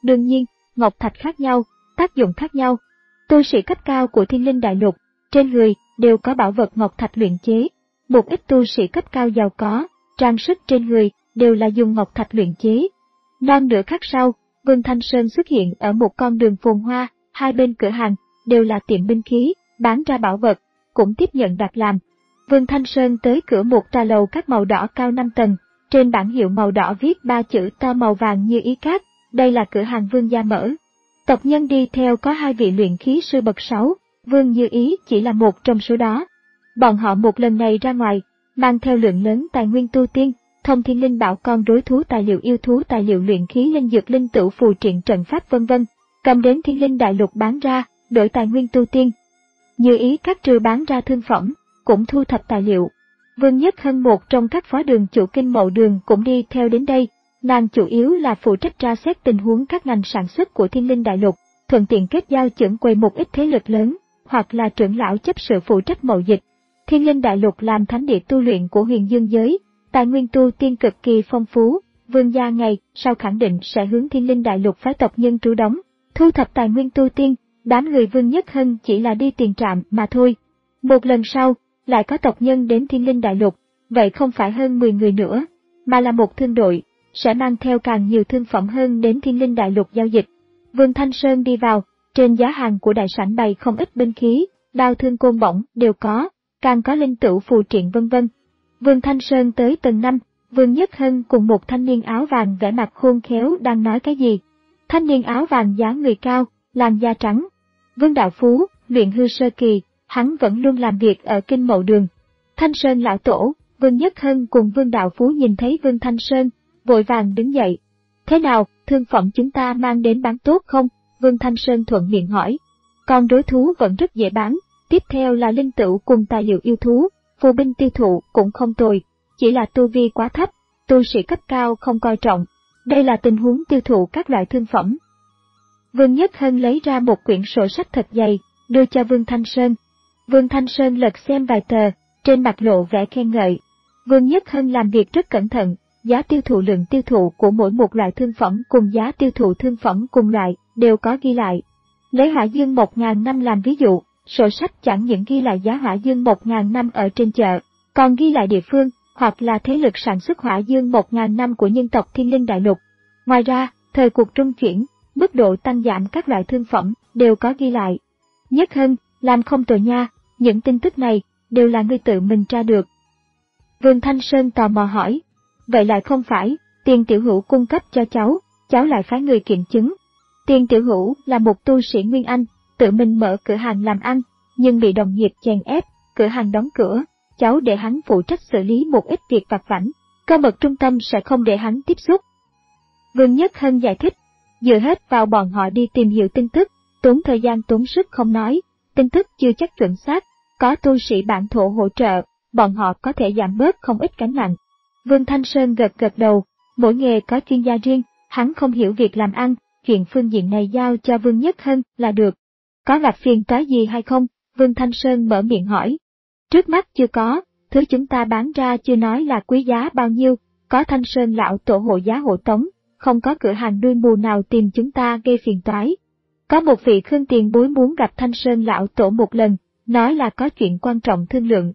Đương nhiên, ngọc thạch khác nhau, tác dụng khác nhau. Tu sĩ cấp cao của Thiên Linh Đại Lục, trên người đều có bảo vật ngọc thạch luyện chế. Một ít tu sĩ cấp cao giàu có, trang sức trên người đều là dùng ngọc thạch luyện chế. Non nửa khắc sau, Vương Thanh Sơn xuất hiện ở một con đường phồn hoa, hai bên cửa hàng đều là tiệm binh khí, bán ra bảo vật, cũng tiếp nhận đặt làm. Vương Thanh Sơn tới cửa một trà lầu các màu đỏ cao năm tầng, trên bảng hiệu màu đỏ viết ba chữ to màu vàng như ý cát, đây là cửa hàng Vương gia mở. Tộc nhân đi theo có hai vị luyện khí sư bậc sáu, Vương Như Ý chỉ là một trong số đó. Bọn họ một lần này ra ngoài, mang theo lượng lớn tài nguyên tu tiên, thông thiên linh bảo con rối thú tài liệu yêu thú tài liệu luyện khí linh dược linh tửu phù triện trận pháp vân vân, cầm đến Thiên Linh Đại Lục bán ra, đổi tài nguyên tu tiên. Như Ý các trừ bán ra thương phẩm, cũng thu thập tài liệu. Vương Nhất Hân một trong các phó đường chủ kinh mậu đường cũng đi theo đến đây, nàng chủ yếu là phụ trách tra xét tình huống các ngành sản xuất của Thiên Linh Đại Lục, thuận tiện kết giao chưởng quầy một ít thế lực lớn, hoặc là trưởng lão chấp sự phụ trách mậu dịch. Thiên Linh Đại Lục làm thánh địa tu luyện của huyền dương giới, tài nguyên tu tiên cực kỳ phong phú, Vương gia ngày sau khẳng định sẽ hướng Thiên Linh Đại Lục phái tộc nhân trú đóng, thu thập tài nguyên tu tiên, đám người Vương Nhất Hân chỉ là đi tiền trạm mà thôi. Một lần sau, lại có tộc nhân đến Thiên Linh Đại Lục, vậy không phải hơn mười người nữa, mà là một thương đội, sẽ mang theo càng nhiều thương phẩm hơn đến Thiên Linh Đại Lục giao dịch. Vương Thanh Sơn đi vào, trên giá hàng của đại sảnh bày không ít binh khí, đao thương côn bổng đều có, càng có linh tửu phù triện vân vân. Vương Thanh Sơn tới tầng năm, Vương Nhất Hân cùng một thanh niên áo vàng vẻ mặt khôn khéo đang nói cái gì. Thanh niên áo vàng dáng người cao, làn da trắng. Vương Đạo Phú, luyện hư sơ kỳ, hắn vẫn luôn làm việc ở kinh mậu đường. Thanh Sơn lão tổ, Vương Nhất Hân cùng Vương Đạo Phú nhìn thấy Vương Thanh Sơn, vội vàng đứng dậy. Thế nào, thương phẩm chúng ta mang đến bán tốt không? Vương Thanh Sơn thuận miệng hỏi. Con rối thú vẫn rất dễ bán, tiếp theo là linh tửu cùng tài liệu yêu thú, phù binh tiêu thụ cũng không tồi, chỉ là tu vi quá thấp, tu sĩ cấp cao không coi trọng. Đây là tình huống tiêu thụ các loại thương phẩm. Vương Nhất Hân lấy ra một quyển sổ sách thật dày, đưa cho Vương Thanh Sơn. Vương Thanh Sơn lật xem vài tờ, trên mặt lộ vẻ khen ngợi. Vương Nhất Hân làm việc rất cẩn thận, giá tiêu thụ lượng tiêu thụ của mỗi một loại thương phẩm cùng giá tiêu thụ thương phẩm cùng loại đều có ghi lại. Lấy hỏa dương một ngàn năm làm ví dụ, sổ sách chẳng những ghi lại giá hỏa dương một ngàn năm ở trên chợ, còn ghi lại địa phương hoặc là thế lực sản xuất hỏa dương một ngàn năm của nhân tộc Thiên Linh Đại Lục. Ngoài ra, thời cuộc trung chuyển, mức độ tăng giảm các loại thương phẩm đều có ghi lại. Nhất Hân, làm không tồi nha, những tin tức này đều là ngươi tự mình tra được. Vương Thanh Sơn tò mò hỏi, vậy lại không phải, Tiền Tiểu Hữu cung cấp cho cháu, cháu lại phái người kiểm chứng. Tiền Tiểu Hữu là một tu sĩ Nguyên Anh, tự mình mở cửa hàng làm ăn, nhưng bị đồng nghiệp chèn ép, cửa hàng đóng cửa, cháu để hắn phụ trách xử lý một ít việc vặt vãnh, cơ mật trung tâm sẽ không để hắn tiếp xúc. Vương Nhất Hân giải thích, dựa hết vào bọn họ đi tìm hiểu tin tức, tốn thời gian tốn sức không nói, tin tức chưa chắc chuẩn xác, có tu sĩ bản thổ hỗ trợ, bọn họ có thể giảm bớt không ít gánh nặng. Vương Thanh Sơn gật gật đầu, mỗi nghề có chuyên gia riêng, hắn không hiểu việc làm ăn, chuyện phương diện này giao cho Vương Nhất Hân là được. Có gặp phiền toái gì hay không? Vương Thanh Sơn mở miệng hỏi. Trước mắt chưa có, thứ chúng ta bán ra chưa nói là quý giá bao nhiêu, có Thanh Sơn lão tổ hộ giá hộ tống, không có cửa hàng đuôi mù nào tìm chúng ta gây phiền toái. Có một vị Khương tiền bối muốn gặp Thanh Sơn lão tổ một lần, nói là có chuyện quan trọng thương lượng.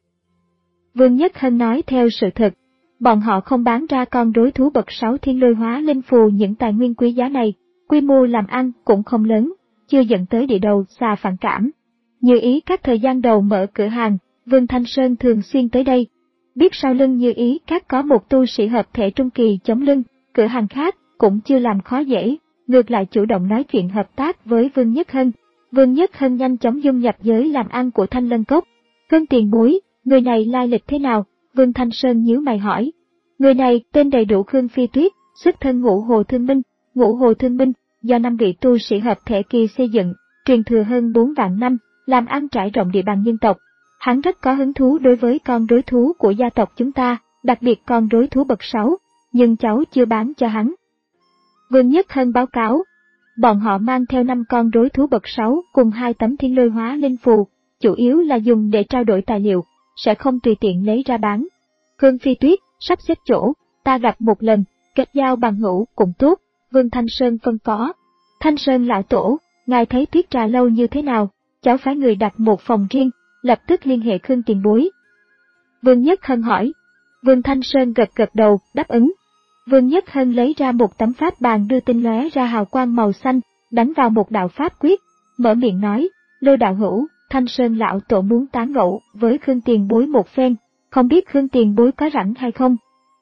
Vương Nhất Hân nói theo sự thật, bọn họ không bán ra con rối thú bậc sáu thiên lôi hóa linh phù những tài nguyên quý giá này, quy mô làm ăn cũng không lớn, chưa dẫn tới địa đầu xa phản cảm. Như Ý các thời gian đầu mở cửa hàng, Vương Thanh Sơn thường xuyên tới đây. Biết sau lưng Như Ý các có một tu sĩ hợp thể trung kỳ chống lưng, cửa hàng khác cũng chưa làm khó dễ, ngược lại chủ động nói chuyện hợp tác với Vương Nhất Hân. Vương Nhất Hân nhanh chóng dung nhập giới làm ăn của Thanh Lân Cốc. Khương tiền bối, người này lai lịch thế nào? Vương Thanh Sơn nhíu mày hỏi. Người này tên đầy đủ Khương Phi Tuyết, xuất thân Ngũ Hồ Thương Minh. Ngũ Hồ Thương Minh do năm vị tu sĩ hợp thể kỳ xây dựng, truyền thừa hơn bốn vạn năm, làm ăn trải rộng địa bàn nhân tộc. Hắn rất có hứng thú đối với con rối thú của gia tộc chúng ta, đặc biệt con rối thú bậc sáu, nhưng cháu chưa bán cho hắn. Vương Nhất Hân báo cáo, bọn họ mang theo năm con rối thú bậc sáu cùng hai tấm thiên lôi hóa linh phù, chủ yếu là dùng để trao đổi tài liệu, sẽ không tùy tiện lấy ra bán. Khương Phi Tuyết, sắp xếp chỗ, ta gặp một lần, kết giao bằng hữu cũng tốt, Vương Thanh Sơn phân phó. Thanh Sơn lão tổ, ngài thấy Tuyết Trà lâu như thế nào? Cháu phái người đặt một phòng riêng, lập tức liên hệ Khương tiền bối. Vương Nhất Hân hỏi. Vương Thanh Sơn gật gật đầu, đáp ứng. Vương Nhất Hân lấy ra một tấm pháp bàn đưa tin lóe ra hào quang màu xanh, đánh vào một đạo pháp quyết, mở miệng nói, Lô đạo hữu, Thanh Sơn lão tổ muốn tán gẫu với Khương tiền bối một phen, không biết Khương tiền bối có rảnh hay không?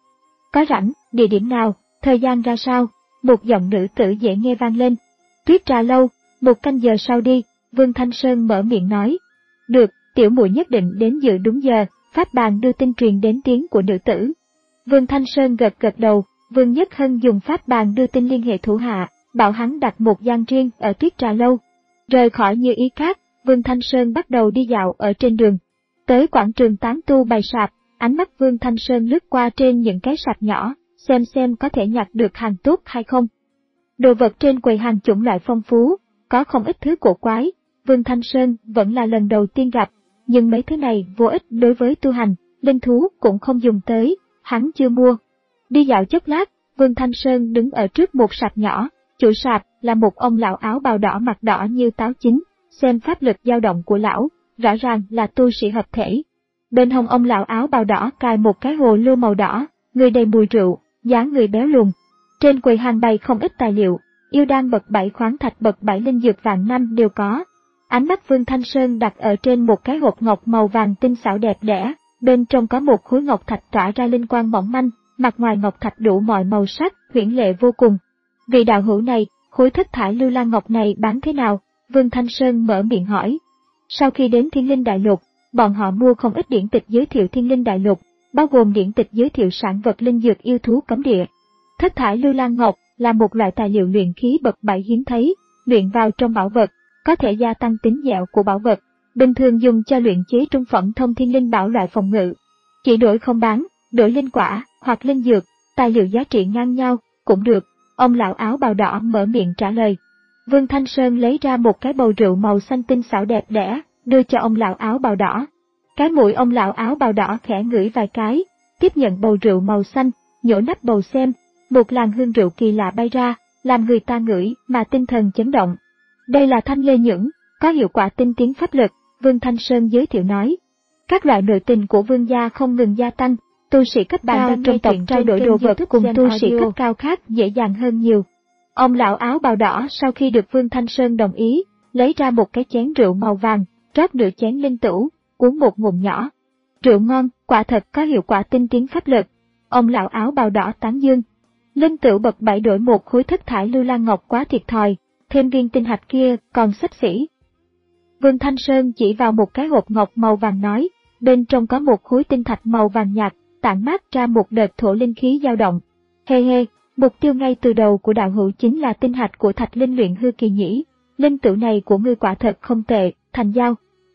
Có rảnh, địa điểm nào, thời gian ra sao? Một giọng nữ tử dễ nghe vang lên. Tuyết Trà lâu, một canh giờ sau đi, Vương Thanh Sơn mở miệng nói. Được, tiểu muội nhất định đến dự đúng giờ, pháp bàn đưa tin truyền đến tiếng của nữ tử. Vương Thanh Sơn gật gật đầu, Vương Nhất Hân dùng pháp bàn đưa tin liên hệ thủ hạ, bảo hắn đặt một gian riêng ở Tuyết Trà lâu. Rời khỏi Như Ý Các, Vương Thanh Sơn bắt đầu đi dạo ở trên đường. Tới quảng trường tán tu bày sạp, ánh mắt Vương Thanh Sơn lướt qua trên những cái sạp nhỏ, xem xem có thể nhặt được hàng tốt hay không. Đồ vật trên quầy hàng chủng loại phong phú, có không ít thứ cổ quái, Vương Thanh Sơn vẫn là lần đầu tiên gặp, nhưng mấy thứ này vô ích đối với tu hành, linh thú cũng không dùng tới, hắn chưa mua. Đi dạo chốc lát, Vương Thanh Sơn đứng ở trước một sạp nhỏ, chủ sạp là một ông lão áo bào đỏ mặt đỏ như táo chín, xem pháp lực dao động của lão, rõ ràng là tu sĩ hợp thể. Bên hông ông lão áo bào đỏ cài một cái hồ lô màu đỏ, người đầy mùi rượu, dáng người béo lùn. Trên quầy hàng bày không ít tài liệu, yêu đan bậc bảy, khoáng thạch bậc bảy, linh dược vạn năm đều có. Ánh mắt Vương Thanh Sơn đặt ở trên một cái hộp ngọc màu vàng tinh xảo đẹp đẽ, bên trong có một khối ngọc thạch tỏa ra linh quang mỏng manh, mặt ngoài ngọc thạch đủ mọi màu sắc, huyễn lệ vô cùng. Vị đạo hữu này, khối thất thải lưu lan ngọc này bán thế nào? Vương Thanh Sơn mở miệng hỏi. Sau khi đến Thiên Linh Đại Lục, bọn họ mua không ít điển tịch giới thiệu Thiên Linh Đại Lục, bao gồm điển tịch giới thiệu sản vật linh dược yêu thú cấm địa. Thất thải lưu lan ngọc là một loại tài liệu luyện khí bậc bảy hiếm thấy, luyện vào trong bảo vật, có thể gia tăng tính dẻo của bảo vật, bình thường dùng cho luyện chế trung phẩm thông thiên linh bảo loại phòng ngự. Chỉ đổi không bán, đổi linh quả hoặc linh dược, tài liệu giá trị ngang nhau cũng được. Ông lão áo bào đỏ mở miệng trả lời. Vương Thanh Sơn lấy ra một cái bầu rượu màu xanh tinh xảo đẹp đẽ, đưa cho ông lão áo bào đỏ. Cái mũi ông lão áo bào đỏ khẽ ngửi vài cái, tiếp nhận bầu rượu màu xanh, nhổ nắp bầu xem, một làn hương rượu kỳ lạ bay ra, làm người ta ngửi mà tinh thần chấn động. Đây là thanh lê nhưỡng, có hiệu quả tinh tiến pháp lực, Vương Thanh Sơn giới thiệu nói. Các loại nội tình của Vương gia không ngừng gia tăng, tu sĩ cấp cao trong tộc trao đổi đồ vật cùng tu sĩ cấp cao khác dễ dàng hơn nhiều. Ông lão áo bào đỏ sau khi được Vương Thanh Sơn đồng ý, lấy ra một cái chén rượu màu vàng, rót nửa chén linh tửu, uống một ngụm nhỏ. Rượu ngon, quả thật có hiệu quả tinh tiến pháp lực. Ông lão áo bào đỏ tán dương. Linh tửu bậc bảy đổi một khối thất thải lưu lan ngọc quá thiệt thòi, thêm viên tinh hạch kia còn xấp xỉ. Vương Thanh Sơn chỉ vào một cái hộp ngọc màu vàng nói, bên trong có một khối tinh thạch màu vàng nhạt, tản mát ra một đợt thổ linh khí dao động. Hê hê, mục tiêu ngay từ đầu của đạo hữu chính là tinh hạch của thạch linh luyện hư kỳ nhĩ, linh tửu này của ngươi quả thật không tệ, thành giao.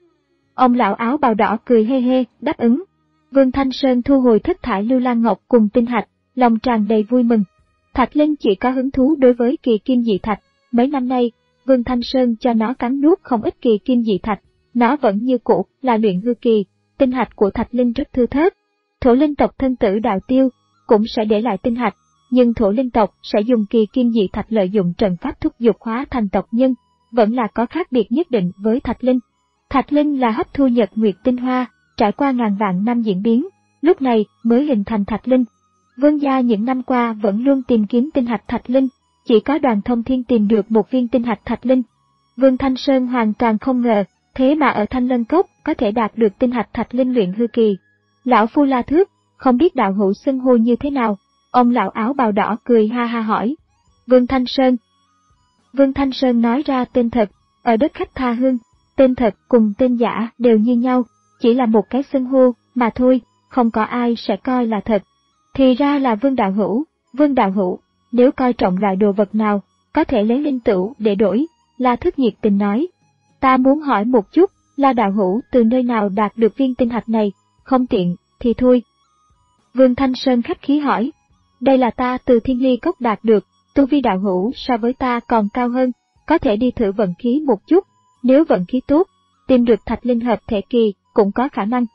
Ông lão áo bào đỏ cười hê hê, đáp ứng. Vương Thanh Sơn thu hồi thất thải lưu lan ngọc cùng tinh hạch, lòng tràn đầy vui mừng. Thạch linh chỉ có hứng thú đối với kỳ kim dị thạch, mấy năm nay, Vương Thanh Sơn cho nó cắn nuốt không ít kỳ kim dị thạch, nó vẫn như cũ là luyện hư kỳ, tinh hạch của thạch linh rất thưa thớt. Thổ linh tộc thân tử đạo tiêu cũng sẽ để lại tinh hạch, nhưng thổ linh tộc sẽ dùng kỳ kim dị thạch lợi dụng trận pháp thúc dục hóa thành tộc nhân, vẫn là có khác biệt nhất định với thạch linh. Thạch linh là hấp thu nhật nguyệt tinh hoa, trải qua ngàn vạn năm diễn biến, lúc này mới hình thành thạch linh. Vương gia những năm qua vẫn luôn tìm kiếm tinh hạch thạch linh, chỉ có Đoàn Thông Thiên tìm được một viên tinh hạch thạch linh. Vương Thanh Sơn hoàn toàn không ngờ, thế mà ở Thanh Lân Cốc có thể đạt được tinh hạch thạch linh luyện hư kỳ. Lão Phu La Thước, không biết đạo hữu xưng hô như thế nào? Ông lão áo bào đỏ cười ha ha hỏi. Vương Thanh Sơn. Vương Thanh Sơn nói ra tên thật, ở đất khách tha hương, tên thật cùng tên giả đều như nhau, chỉ là một cái xưng hô mà thôi, không có ai sẽ coi là thật. Thì ra là Vương đạo hữu, Vương đạo hữu, nếu coi trọng loại đồ vật nào, có thể lấy linh tửu để đổi, La Thước nhiệt tình nói. Ta muốn hỏi một chút, La đạo hữu từ nơi nào đạt được viên tinh hạch này, không tiện, thì thôi. Vương Thanh Sơn khách khí hỏi. Đây là ta từ Thiên Ly Cốc đạt được, tu vi đạo hữu so với ta còn cao hơn, có thể đi thử vận khí một chút, nếu vận khí tốt, tìm được thạch linh hợp thể kỳ, cũng có khả năng.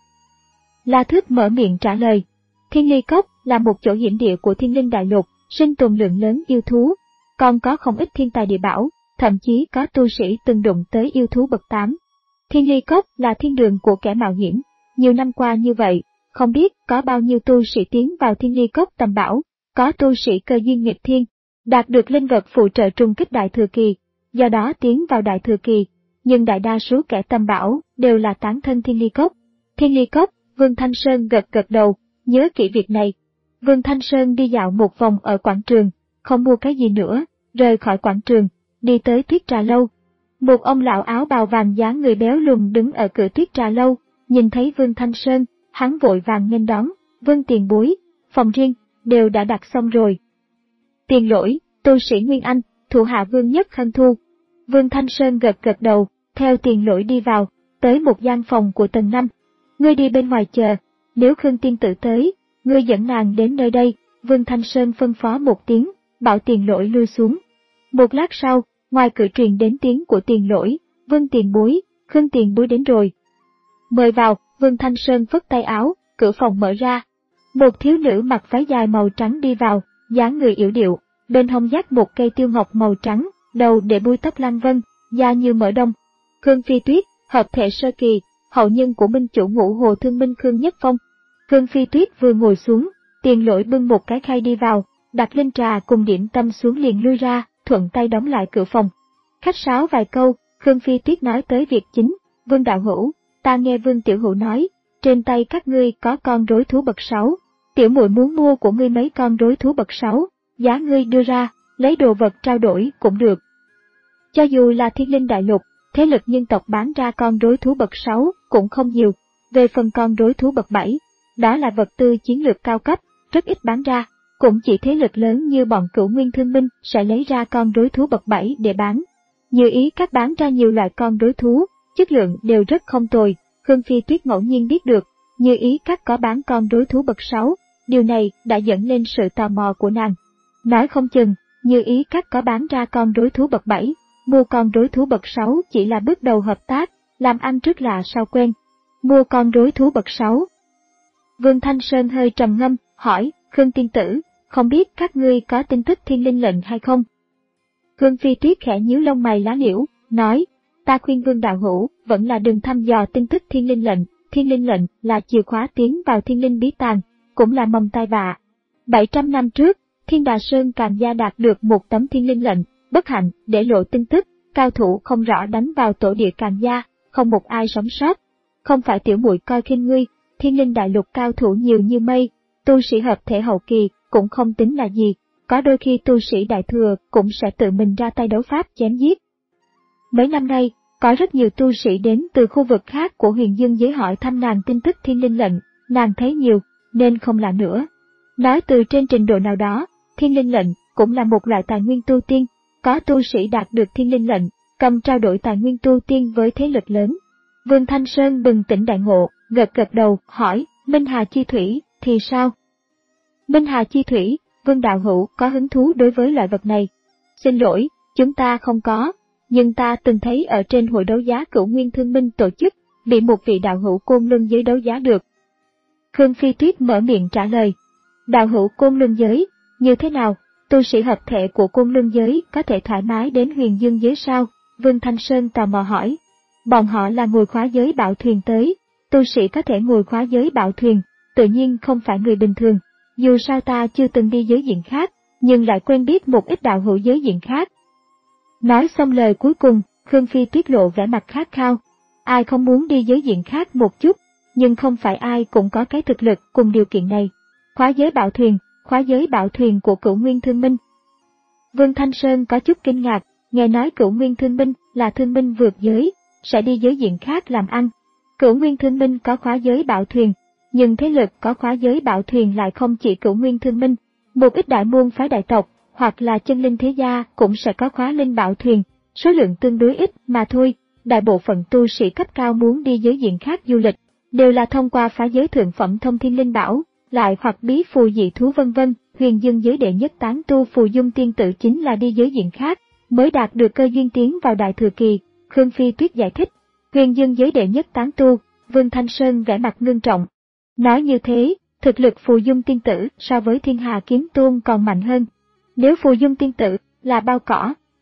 La Thước mở miệng trả lời. Thiên Ly Cốc là một chỗ hiểm địa của Thiên Linh Đại Lục, sinh tồn lượng lớn yêu thú, còn có không ít thiên tài địa bảo, thậm chí có tu sĩ từng đụng tới yêu thú bậc tám. Thiên Ly Cốc là thiên đường của kẻ mạo hiểm, nhiều năm qua như vậy, không biết có bao nhiêu tu sĩ tiến vào Thiên Ly Cốc tầm bảo, có tu sĩ cơ duyên nghịch thiên, đạt được linh vật phụ trợ trùng kích đại thừa kỳ, do đó tiến vào đại thừa kỳ, nhưng đại đa số kẻ tầm bảo đều là tán thân Thiên Ly Cốc. Thiên Ly Cốc, Vương Thanh Sơn gật gật đầu, nhớ kỹ việc này. Vương Thanh Sơn đi dạo một vòng ở quảng trường, không mua cái gì nữa, rời khỏi quảng trường, đi tới Tuyết Trà Lâu. Một ông lão áo bào vàng dáng người béo lùn đứng ở cửa Tuyết Trà Lâu, nhìn thấy Vương Thanh Sơn, hắn vội vàng nghênh đón, Vương tiền bối, phòng riêng, đều đã đặt xong rồi. Tiền lỗi, tu sĩ Nguyên Anh, thủ hạ Vương Nhất Khân thu. Vương Thanh Sơn gật gật đầu, theo tiền lỗi đi vào, tới một gian phòng của tầng năm. Ngươi đi bên ngoài chờ, nếu Khương tiên tử tới, ngươi dẫn nàng đến nơi đây, Vương Thanh Sơn phân phó một tiếng, bảo tiền lỗi lui xuống. Một lát sau, ngoài cửa truyền đến tiếng của tiền lỗi, Vương tiền bối, Khương tiền bối đến rồi. Mời vào, Vương Thanh Sơn phất tay áo, cửa phòng mở ra. Một thiếu nữ mặc váy dài màu trắng đi vào, dáng người yểu điệu, bên hông dắt một cây tiêu ngọc màu trắng, đầu để búi tóc lăng vân, da như mỡ đông. Khương Phi Tuyết, hợp thể sơ kỳ, hậu nhân của minh chủ Ngũ Hồ Thương Minh Khương Nhất Phong. Khương Phi Tuyết vừa ngồi xuống, tiền lỗi bưng một cái khay đi vào, đặt linh trà cùng điểm tâm xuống liền lui ra, thuận tay đóng lại cửa phòng. Khách sáo vài câu, Khương Phi Tuyết nói tới việc chính. Vương đạo hữu, ta nghe Vương tiểu hữu nói, trên tay các ngươi có con rối thú bậc sáu, tiểu muội muốn mua của ngươi mấy con rối thú bậc sáu, giá ngươi đưa ra, lấy đồ vật trao đổi cũng được. Cho dù là Thiên Linh Đại Lục, thế lực nhân tộc bán ra con rối thú bậc sáu cũng không nhiều, về phần con rối thú bậc bảy, đó là vật tư chiến lược cao cấp, rất ít bán ra, cũng chỉ thế lực lớn như bọn Cửu Nguyên Thương Minh sẽ lấy ra con rối thú bậc bảy để bán. Như ý các bán ra nhiều loại con rối thú, chất lượng đều rất không tồi, Khương Phi Tuyết ngẫu nhiên biết được, như ý các có bán con rối thú bậc sáu, điều này đã dẫn lên sự tò mò của nàng. Nói không chừng, như ý các có bán ra con rối thú bậc bảy, mua con rối thú bậc sáu chỉ là bước đầu hợp tác, làm ăn trước lạ sau quen. Mua con rối thú bậc sáu. Vương Thanh Sơn hơi trầm ngâm, hỏi, Khương tiên tử, không biết các ngươi có tin tức Thiên Linh lệnh hay không? Khương Phi Tuyết khẽ nhíu lông mày lá liễu, nói, ta khuyên Vương đạo hữu, vẫn là đừng thăm dò tin tức Thiên Linh lệnh, Thiên Linh lệnh là chìa khóa tiến vào Thiên Linh bí tàng, cũng là mầm tai vạ. bảy trăm năm trước, Thiên Đà Sơn Càn Gia đạt được một tấm Thiên Linh lệnh, bất hạnh, để lộ tin tức, cao thủ không rõ đánh vào tổ địa Càn Gia, không một ai sống sót. Không phải tiểu muội coi khinh ngươi, Thiên Linh Đại Lục cao thủ nhiều như mây, tu sĩ hợp thể hậu kỳ cũng không tính là gì, có đôi khi tu sĩ đại thừa cũng sẽ tự mình ra tay đấu pháp chém giết. Mấy năm nay, có rất nhiều tu sĩ đến từ khu vực khác của huyền dương giới hỏi thăm nàng tin tức Thiên Linh lệnh, nàng thấy nhiều, nên không lạ nữa. Nói từ trên trình độ nào đó, Thiên Linh lệnh cũng là một loại tài nguyên tu tiên, có tu sĩ đạt được Thiên Linh lệnh, cầm trao đổi tài nguyên tu tiên với thế lực lớn. Vương Thanh Sơn bừng tỉnh đại ngộ, gật gật đầu, hỏi, Minh Hà Chi Thủy, thì sao? Minh Hà Chi Thủy, Vương đạo hữu có hứng thú đối với loại vật này. Xin lỗi, chúng ta không có, nhưng ta từng thấy ở trên hội đấu giá Cửu Nguyên Thương Minh tổ chức, bị một vị đạo hữu Côn Luân giới đấu giá được. Khương Phi Tuyết mở miệng trả lời, đạo hữu Côn Luân giới, như thế nào, tu sĩ hợp thể của Côn Luân giới có thể thoải mái đến huyền dương giới sao? Vương Thanh Sơn tò mò hỏi. Bọn họ là ngồi khóa giới bảo thuyền tới, tu sĩ có thể ngồi khóa giới bảo thuyền, tự nhiên không phải người bình thường. Dù sao ta chưa từng đi giới diện khác, nhưng lại quen biết một ít đạo hữu giới diện khác. Nói xong lời cuối cùng, Khương Phi Tuyết lộ vẻ mặt khát khao. Ai không muốn đi giới diện khác một chút, nhưng không phải ai cũng có cái thực lực cùng điều kiện này. Khóa giới bảo thuyền, khóa giới bảo thuyền của Cửu Nguyên Thương Minh. Vương Thanh Sơn có chút kinh ngạc, nghe nói Cửu Nguyên Thương Minh là thương minh vượt giới, sẽ đi giới diện khác làm ăn. Cửu Nguyên Thương Minh có khóa giới bảo thuyền, nhưng thế lực có khóa giới bảo thuyền lại không chỉ Cửu Nguyên Thương Minh, một ít đại môn phái đại tộc hoặc là chân linh thế gia cũng sẽ có khóa linh bảo thuyền, số lượng tương đối ít mà thôi. Đại bộ phận tu sĩ cấp cao muốn đi giới diện khác du lịch, đều là thông qua phá giới thượng phẩm thông thiên linh bảo, lại hoặc bí phù dị thú vân vân. Huyền dương giới đệ nhất tán tu Phù Dung tiên tử chính là đi giới diện khác, mới đạt được cơ duyên tiến vào đại thừa kỳ. Khương Phi Tuyết giải thích, huyền dương giới đệ nhất tán tu, Vương Thanh Sơn vẻ mặt ngưng trọng. Nói như thế, thực lực Phù Dung tiên tử so với Thiên Hà Kiếm Tôn còn mạnh hơn. Nếu Phù Dung tiên tử là bao cỏ,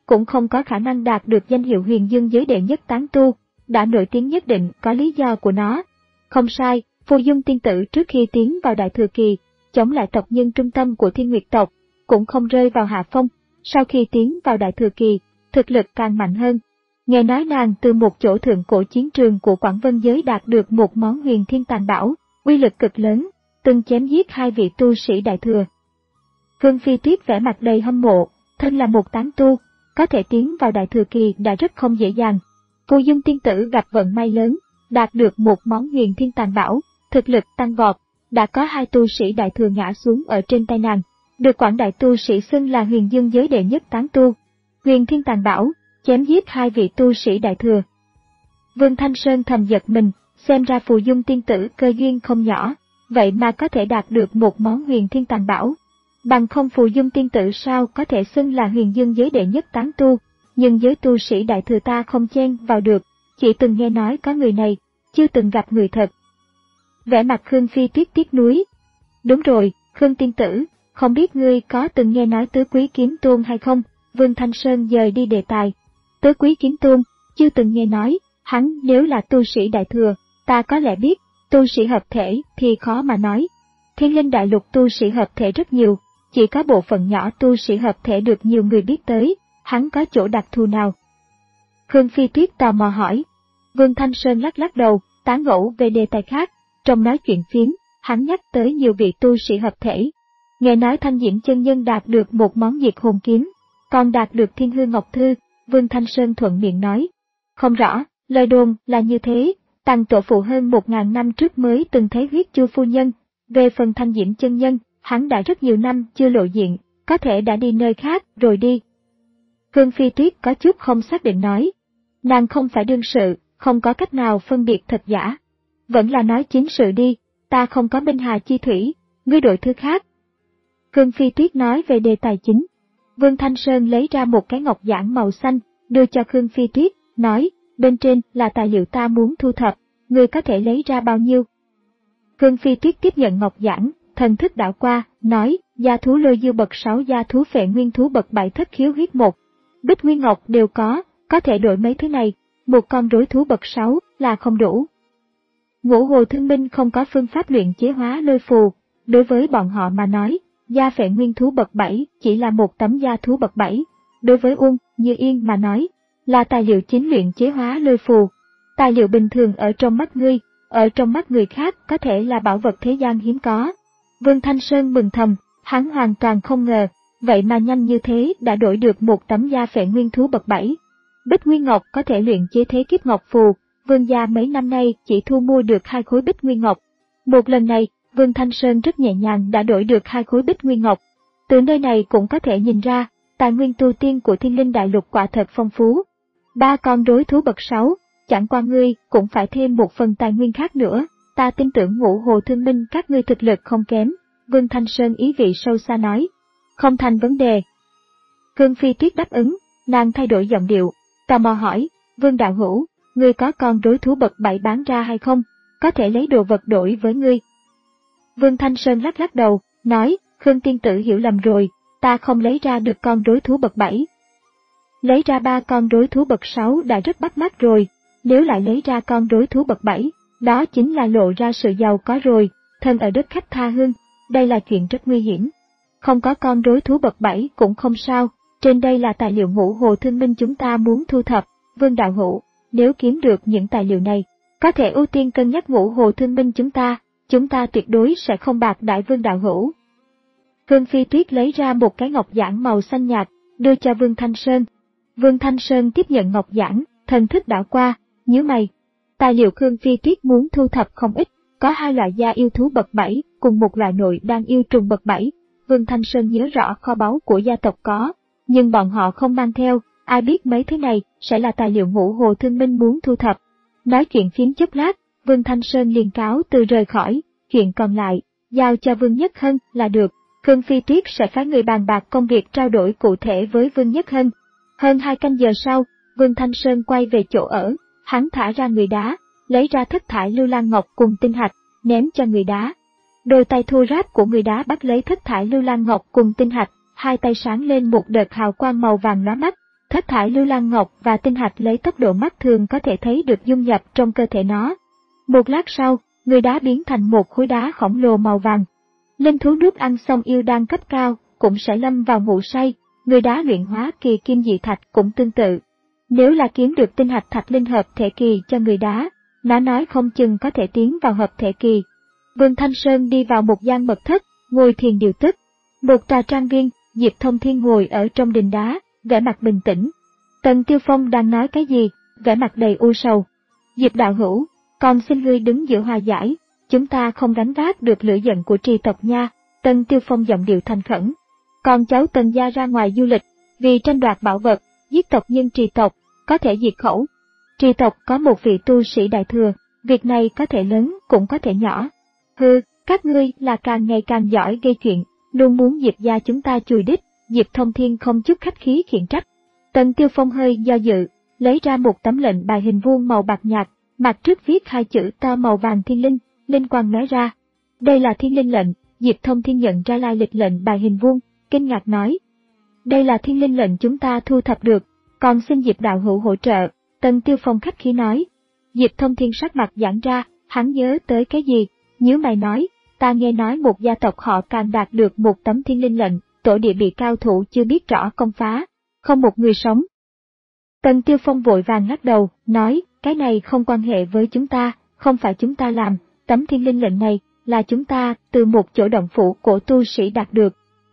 cũng không có khả năng đạt được danh hiệu huyền dương giới đệ nhất tán tu, đã nổi tiếng nhất định có lý do của nó. Không sai, Phù Dung tiên tử trước khi tiến vào Đại Thừa Kỳ, chống lại tộc nhân trung tâm của Thiên Nguyệt tộc, cũng không rơi vào hạ phong, sau khi tiến vào Đại Thừa Kỳ, thực lực càng mạnh hơn. Nghe nói nàng từ một chỗ thượng cổ chiến trường của Quảng Vân giới đạt được một món huyền thiên tàn bảo, uy lực cực lớn, từng chém giết hai vị tu sĩ Đại Thừa. Phương Phi Tuyết vẻ mặt đầy hâm mộ, thân là một tán tu, có thể tiến vào Đại Thừa Kỳ đã rất không dễ dàng. Phù Dung tiên tử gặp vận may lớn, đạt được một món huyền thiên tàn bảo, thực lực tăng vọt, đã có hai tu sĩ Đại Thừa ngã xuống ở trên tay nàng, được quảng đại tu sĩ xưng là huyền dương giới đệ nhất tán tu. Huyền thiên tàn bảo, chém giết hai vị tu sĩ Đại Thừa. Vương Thanh Sơn thầm giật mình, xem ra Phù Dung tiên tử cơ duyên không nhỏ, vậy mà có thể đạt được một món huyền thiên tàn bảo. Bằng không Phù Dung tiên tử sao có thể xưng là huyền dương giới đệ nhất tán tu, nhưng giới tu sĩ Đại Thừa ta không chen vào được, chỉ từng nghe nói có người này, chưa từng gặp người thật. Vẻ mặt Khương Phi Tuyết tiếc nuối. Đúng rồi, Khương tiên tử, không biết ngươi có từng nghe nói Tứ Quý Kiếm Tôn hay không? Vương Thanh Sơn dời đi đề tài. Tứ Quý Kiếm Tôn, chưa từng nghe nói, hắn nếu là tu sĩ Đại Thừa, ta có lẽ biết, tu sĩ hợp thể thì khó mà nói. Thiên Linh Đại Lục tu sĩ hợp thể rất nhiều, chỉ có bộ phận nhỏ tu sĩ hợp thể được nhiều người biết tới, hắn có chỗ đặc thù nào? Khương Phi Tuyết tò mò hỏi. Vương Thanh Sơn lắc lắc đầu, tán gẫu về đề tài khác, trong nói chuyện phiếm, hắn nhắc tới nhiều vị tu sĩ hợp thể. Nghe nói Thanh Diễm chân nhân đạt được một món diệt hồn kiếm, còn đạt được Thiên Hư Ngọc Thư, Vương Thanh Sơn thuận miệng nói. Không rõ, lời đồn là như thế, Tăng tổ phụ hơn một ngàn năm trước mới từng thấy huyết chu phu nhân, về phần Thanh Diễm chân nhân, hắn đã rất nhiều năm chưa lộ diện, có thể đã đi nơi khác rồi đi. Khương Phi Tuyết có chút không xác định nói. Nàng không phải đương sự, không có cách nào phân biệt thật giả. Vẫn là nói chính sự đi, ta không có binh hà chi thủy, ngươi đổi thứ khác. Khương Phi Tuyết nói về đề tài chính. Vương Thanh Sơn lấy ra một cái ngọc giản màu xanh, đưa cho Khương Phi Tuyết, nói, bên trên là tài liệu ta muốn thu thập, ngươi có thể lấy ra bao nhiêu? Khương Phi Tuyết tiếp nhận ngọc giản, thần thức đảo qua, nói, gia thú lôi dư bậc sáu, gia thú phệ nguyên thú bậc bảy, thất khiếu huyết một. Bích Nguyên Ngọc đều có, có thể đổi mấy thứ này, một con rối thú bậc sáu là không đủ. Ngũ Hồ Thương Minh không có phương pháp luyện chế hóa lôi phù, đối với bọn họ mà nói, gia phệ nguyên thú bậc bảy chỉ là một tấm gia thú bậc bảy, đối với Uông, Như Yên mà nói, là tài liệu chính luyện chế hóa lôi phù. Tài liệu bình thường ở trong mắt ngươi, ở trong mắt người khác có thể là bảo vật thế gian hiếm có. Vương Thanh Sơn mừng thầm, hắn hoàn toàn không ngờ, vậy mà nhanh như thế đã đổi được một tấm gia phệ nguyên thú bậc bảy. Bích Nguyên Ngọc có thể luyện chế thế kiếp ngọc phù, Vương gia mấy năm nay chỉ thu mua được hai khối Bích Nguyên Ngọc. Một lần này, Vương Thanh Sơn rất nhẹ nhàng đã đổi được hai khối Bích Nguyên Ngọc. Từ nơi này cũng có thể nhìn ra, tài nguyên tu tiên của Thiên Linh Đại Lục quả thật phong phú. Ba con rối thú bậc sáu, chẳng qua ngươi cũng phải thêm một phần tài nguyên khác nữa, ta tin tưởng Ngũ Hồ Thương Minh các ngươi thực lực không kém. Vương Thanh Sơn ý vị sâu xa nói. Không thành vấn đề. Khương Phi Tuyết đáp ứng, nàng thay đổi giọng điệu, tò mò hỏi, Vương đạo hữu, ngươi có con rối thú bậc bảy bán ra hay không, có thể lấy đồ vật đổi với ngươi. Vương Thanh Sơn lắc lắc đầu, nói, Khương tiên tử hiểu lầm rồi, ta không lấy ra được con rối thú bậc bảy. Lấy ra ba con rối thú bậc sáu đã rất bắt mắt rồi, nếu lại lấy ra con rối thú bậc bảy, đó chính là lộ ra sự giàu có rồi, thân ở đất khách tha hương, đây là chuyện rất nguy hiểm. Không có con rối thú bậc bảy cũng không sao, trên đây là tài liệu Ngũ Hồ Thương Minh chúng ta muốn thu thập, Vương đạo hữu, nếu kiếm được những tài liệu này, có thể ưu tiên cân nhắc Ngũ Hồ Thương Minh chúng ta, chúng ta tuyệt đối sẽ không bạc đãi Vương đạo hữu. Khương Phi Tuyết lấy ra một cái ngọc giản màu xanh nhạt, đưa cho Vương Thanh Sơn. Vương Thanh Sơn tiếp nhận ngọc giản, thần thức đảo qua, nhíu mày. Tài liệu Khương Phi Tuyết muốn thu thập không ít, có hai loại gia yêu thú bậc bảy, cùng một loại nội đan yêu trùng bậc bảy. Vương Thanh Sơn nhớ rõ kho báu của gia tộc có, nhưng bọn họ không mang theo, ai biết mấy thứ này sẽ là tài liệu Ngũ Hồ Thương Minh muốn thu thập. Nói chuyện phiếm chốc lát, Vương Thanh Sơn liền cáo từ rời khỏi, chuyện còn lại, giao cho Vương Nhất Hân là được. Khương Phi Tuyết sẽ phái người bàn bạc công việc trao đổi cụ thể với Vương Nhất Hân. Hơn hai canh giờ sau, Vương Thanh Sơn quay về chỗ ở, hắn thả ra người đá, lấy ra thất thải lưu lan ngọc cùng tinh hạch, ném cho người đá. Đôi tay thô ráp của người đá bắt lấy thất thải lưu lan ngọc cùng tinh hạch, hai tay sáng lên một đợt hào quang màu vàng lóa mắt, Thất thải lưu ly ngọc và tinh hạch lấy tốc độ mắt thường có thể thấy được dung nhập trong cơ thể nó. Một lát sau, người đá biến thành một khối đá khổng lồ màu vàng. Linh thú nuốt ăn xong yêu đan cấp cao cũng sẽ lâm vào ngủ say, người đá luyện hóa kỳ kim dị thạch cũng tương tự. Nếu là kiếm được tinh hạch thạch linh hợp thể kỳ cho người đá, nó nói không chừng có thể tiến vào hợp thể kỳ. Vương Thanh Sơn đi vào một gian mật thất, ngồi thiền điều tức. Một tòa trang viên, Diệp Thông Thiên ngồi ở trong đình đá, vẻ mặt bình tĩnh. Tần Tiêu Phong đang nói cái gì, vẻ mặt đầy u sầu. Diệp đạo hữu, còn xin ngươi đứng giữa hòa giải, chúng ta không gánh vác được lửa giận của trì tộc nha. Tần Tiêu Phong giọng điệu thành khẩn. Con cháu Tần gia ra ngoài du lịch, vì tranh đoạt bảo vật, giết tộc nhân trì tộc, có thể diệt khẩu. Trì tộc có một vị tu sĩ đại thừa, việc này có thể lớn cũng có thể nhỏ. Hừ, các ngươi là càng ngày càng giỏi gây chuyện, luôn muốn Diệp gia chúng ta chùi đít. Diệp Thông Thiên không chút khách khí khiển trách. Tần Tiêu Phong hơi do dự, lấy ra một tấm lệnh bài hình vuông màu bạc nhạt, mặt trước viết hai chữ to màu vàng thiên linh, linh quang nói ra. Đây là thiên linh lệnh. Diệp Thông Thiên nhận ra lai lịch lệnh bài hình vuông, kinh ngạc nói. Đây là thiên linh lệnh chúng ta thu thập được, còn xin Diệp đạo hữu hỗ trợ. Tần Tiêu Phong khách khí nói. Diệp Thông Thiên sắc mặt giãn ra, hắn nhớ tới cái gì, nhíu mày nói, ta nghe nói một gia tộc họ càng đạt được một tấm thiên linh lệnh, tổ địa bị cao thủ chưa biết rõ công phá, không một người sống. Tần Tiêu Phong vội vàng lắc đầu, nói, cái này không quan hệ với chúng ta, không phải chúng ta làm, tấm thiên linh lệnh này là chúng ta từ một chỗ động phủ của tu sĩ đạt được.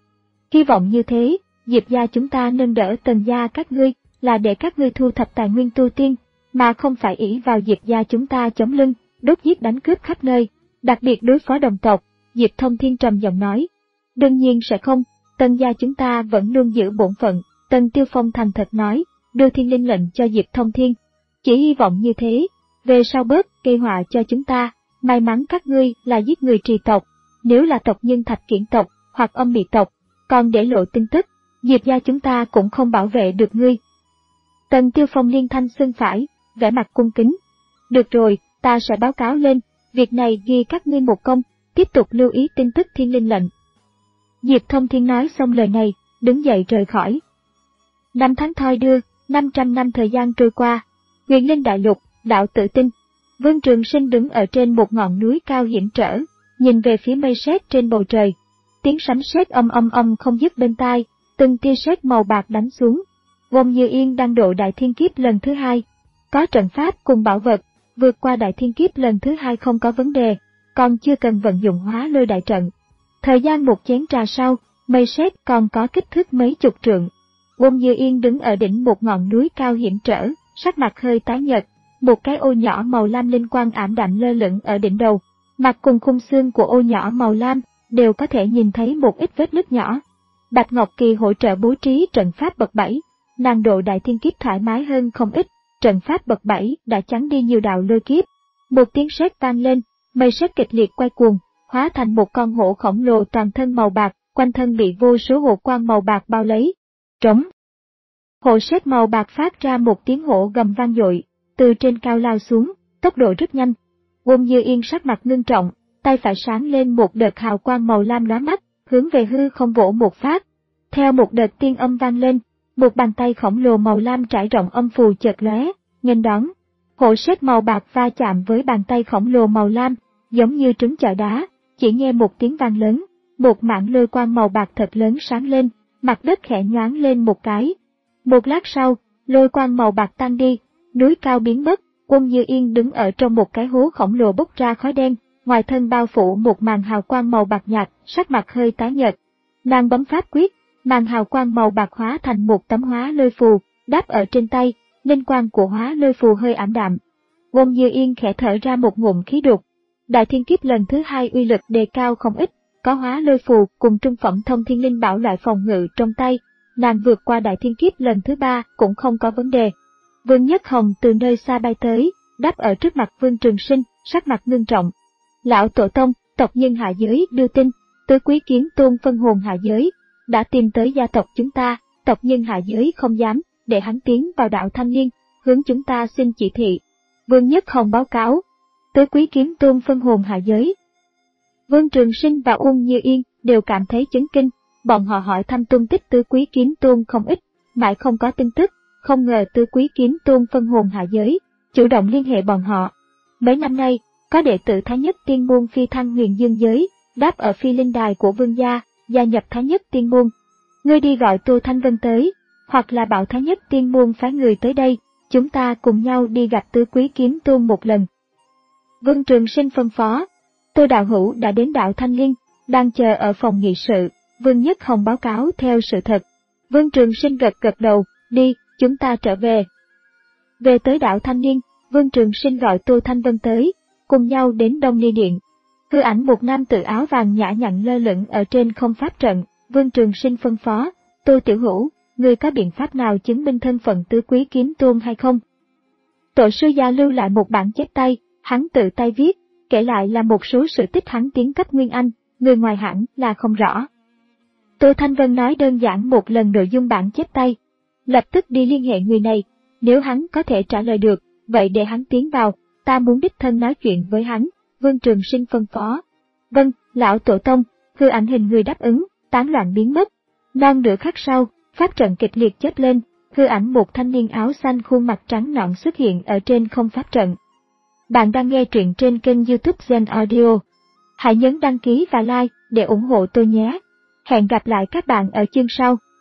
Hy vọng như thế, Diệp gia chúng ta nâng đỡ Tần gia các ngươi, là để các ngươi thu thập tài nguyên tu tiên, mà không phải ỷ vào Diệp gia chúng ta chống lưng, đốt giết đánh cướp khắp nơi, đặc biệt đối phó đồng tộc. Diệp Thông Thiên trầm giọng nói. Đương nhiên sẽ không, Tần gia chúng ta vẫn luôn giữ bổn phận. Tần Tiêu Phong thành thật nói, đưa thiên linh lệnh cho Diệp Thông Thiên. Chỉ hy vọng như thế, về sau bớt gây họa cho chúng ta. May mắn các ngươi là giết người trì tộc, nếu là tộc nhân Thạch Kiển tộc hoặc âm bị tộc, còn để lộ tin tức, Diệp gia chúng ta cũng không bảo vệ được ngươi. Tần Tiêu Phong liên thanh xưng phải, vẻ mặt cung kính. Được rồi, ta sẽ báo cáo lên, việc này ghi các ngươi một công, tiếp tục lưu ý tin tức thiên linh lệnh. Diệp Thông Thiên nói xong lời này, đứng dậy rời khỏi. Năm tháng thoi đưa, năm trăm năm thời gian trôi qua, Huyền Linh Đại Lục, đạo Tử Tinh. Vương Trường Sinh đứng ở trên một ngọn núi cao hiểm trở, nhìn về phía mây sét trên bầu trời. Tiếng sấm sét âm âm âm không dứt bên tai, từng tia sét màu bạc đánh xuống. Wong Như Yên đang độ đại thiên kiếp lần thứ hai. Có trận pháp cùng bảo vật, vượt qua đại thiên kiếp lần thứ hai không có vấn đề, còn chưa cần vận dụng hóa lôi đại trận. Thời gian một chén trà sau, mây sét còn có kích thước mấy chục trượng. Wong Như Yên đứng ở đỉnh một ngọn núi cao hiểm trở, sắc mặt hơi tái nhợt, một cái ô nhỏ màu lam linh quang ảm đạm lơ lửng ở đỉnh đầu. Mặt cùng khung xương của ô nhỏ màu lam đều có thể nhìn thấy một ít vết nứt nhỏ. Bạch Ngọc Kỳ hỗ trợ bố trí trận pháp bậc bảy, nàng độ đại thiên kiếp thoải mái hơn không ít, trận pháp bậc bảy đã chắn đi nhiều đạo lôi kiếp. Một tiếng sét vang lên, mây sét kịch liệt quay cuồng, hóa thành một con hổ khổng lồ toàn thân màu bạc, quanh thân bị vô số hổ quang màu bạc bao lấy. Trống. Hổ sét màu bạc phát ra một tiếng hổ gầm vang dội, từ trên cao lao xuống, tốc độ rất nhanh. Wong Như Yên sắc mặt ngưng trọng, tay phải sáng lên một đợt hào quang màu lam lóa mắt, hướng về hư không vỗ một phát. Theo một đợt tiên âm vang lên, một bàn tay khổng lồ màu lam trải rộng âm phù chợt lóe, nghênh đón. Hổ sét màu bạc va chạm với bàn tay khổng lồ màu lam, giống như trứng chọi đá, chỉ nghe một tiếng vang lớn, một mảng lôi quang màu bạc thật lớn sáng lên, mặt đất khẽ nhoáng lên một cái. Một lát sau, lôi quang màu bạc tan đi, núi cao biến mất, Wong Như Yên đứng ở trong một cái hố khổng lồ bốc ra khói đen, ngoài thân bao phủ một màn hào quang màu bạc nhạt, sắc mặt hơi tái nhợt. Nàng bấm pháp quyết, màn hào quang màu bạc hóa thành một tấm hóa lôi phù, đáp ở trên tay, linh quang của hóa lôi phù hơi ảm đạm. Wong Như Yên khẽ thở ra một ngụm khí đục. Đại thiên kiếp lần thứ hai uy lực đề cao không ít, có hóa lôi phù cùng trung phẩm thông thiên linh bảo loại phòng ngự trong tay, nàng vượt qua đại thiên kiếp lần thứ ba cũng không có vấn đề. Vương Nhất Hồng từ nơi xa bay tới, đáp ở trước mặt Vương Trường Sinh, sắc mặt ngưng trọng. Lão tổ tông, tộc nhân hạ giới đưa tin, Tứ Quý Kiến Tôn phân hồn hạ giới, đã tìm tới gia tộc chúng ta, tộc nhân hạ giới không dám để hắn tiến vào đạo thanh niên, hướng chúng ta xin chỉ thị. Vương Nhất Hồng báo cáo, Tứ Quý Kiến Tôn phân hồn hạ giới. Vương Trường Sinh và Uông Như Yên đều cảm thấy chấn kinh, bọn họ hỏi thăm tung tích Tứ Quý Kiến Tôn không ít, mãi không có tin tức, không ngờ Tứ Quý Kiếm Tôn phân hồn hạ giới, chủ động liên hệ bọn họ. Mấy năm nay, có đệ tử Thái Nhất Tiên Môn phi thăng huyền dương giới, đáp ở phi linh đài của vương gia, gia nhập Thái Nhất Tiên Môn. Ngươi đi gọi Tô Thanh Vân tới, hoặc là bảo Thái Nhất Tiên Môn phái người tới đây, chúng ta cùng nhau đi gặp Tứ Quý Kiếm Tôn một lần. Vương Trường Sinh phân phó. Tô đạo hữu đã đến đạo Thanh Liên, đang chờ ở phòng nghị sự, Vương Nhất Hồng báo cáo theo sự thật. Vương Trường Sinh gật gật đầu, đi, chúng ta trở về. Về tới đạo Thanh Liên, Vương Trường Sinh gọi Tô Thanh Vân tới, cùng nhau đến Đông Ly Điện. Hư ảnh một nam tử áo vàng nhã nhặn lơ lửng ở trên không pháp trận, Vương Trường Sinh phân phó, Tô tiểu hữu, ngươi có biện pháp nào chứng minh thân phận Tứ Quý Kiếm Tôn hay không? Tổ sư gia lưu lại một bản chép tay, hắn tự tay viết, kể lại là một số sự tích hắn tiến cấp Nguyên Anh, người ngoài hẳn là không rõ. Tô Thanh Vân nói đơn giản một lần nội dung bản chép tay, lập tức đi liên hệ người này, nếu hắn có thể trả lời được, vậy để hắn tiến vào, ta muốn đích thân nói chuyện với hắn, Vương Trường Sinh phân phó. Vâng, lão tổ tông, hư ảnh hình người đáp ứng, tán loạn biến mất. Non nửa khắc sau, pháp trận kịch liệt chớp lên, hư ảnh một thanh niên áo xanh khuôn mặt trắng nõn xuất hiện ở trên không pháp trận. Bạn đang nghe truyện trên kênh YouTube Gen Audio. Hãy nhấn đăng ký và like để ủng hộ tôi nhé. Hẹn gặp lại các bạn ở chương sau.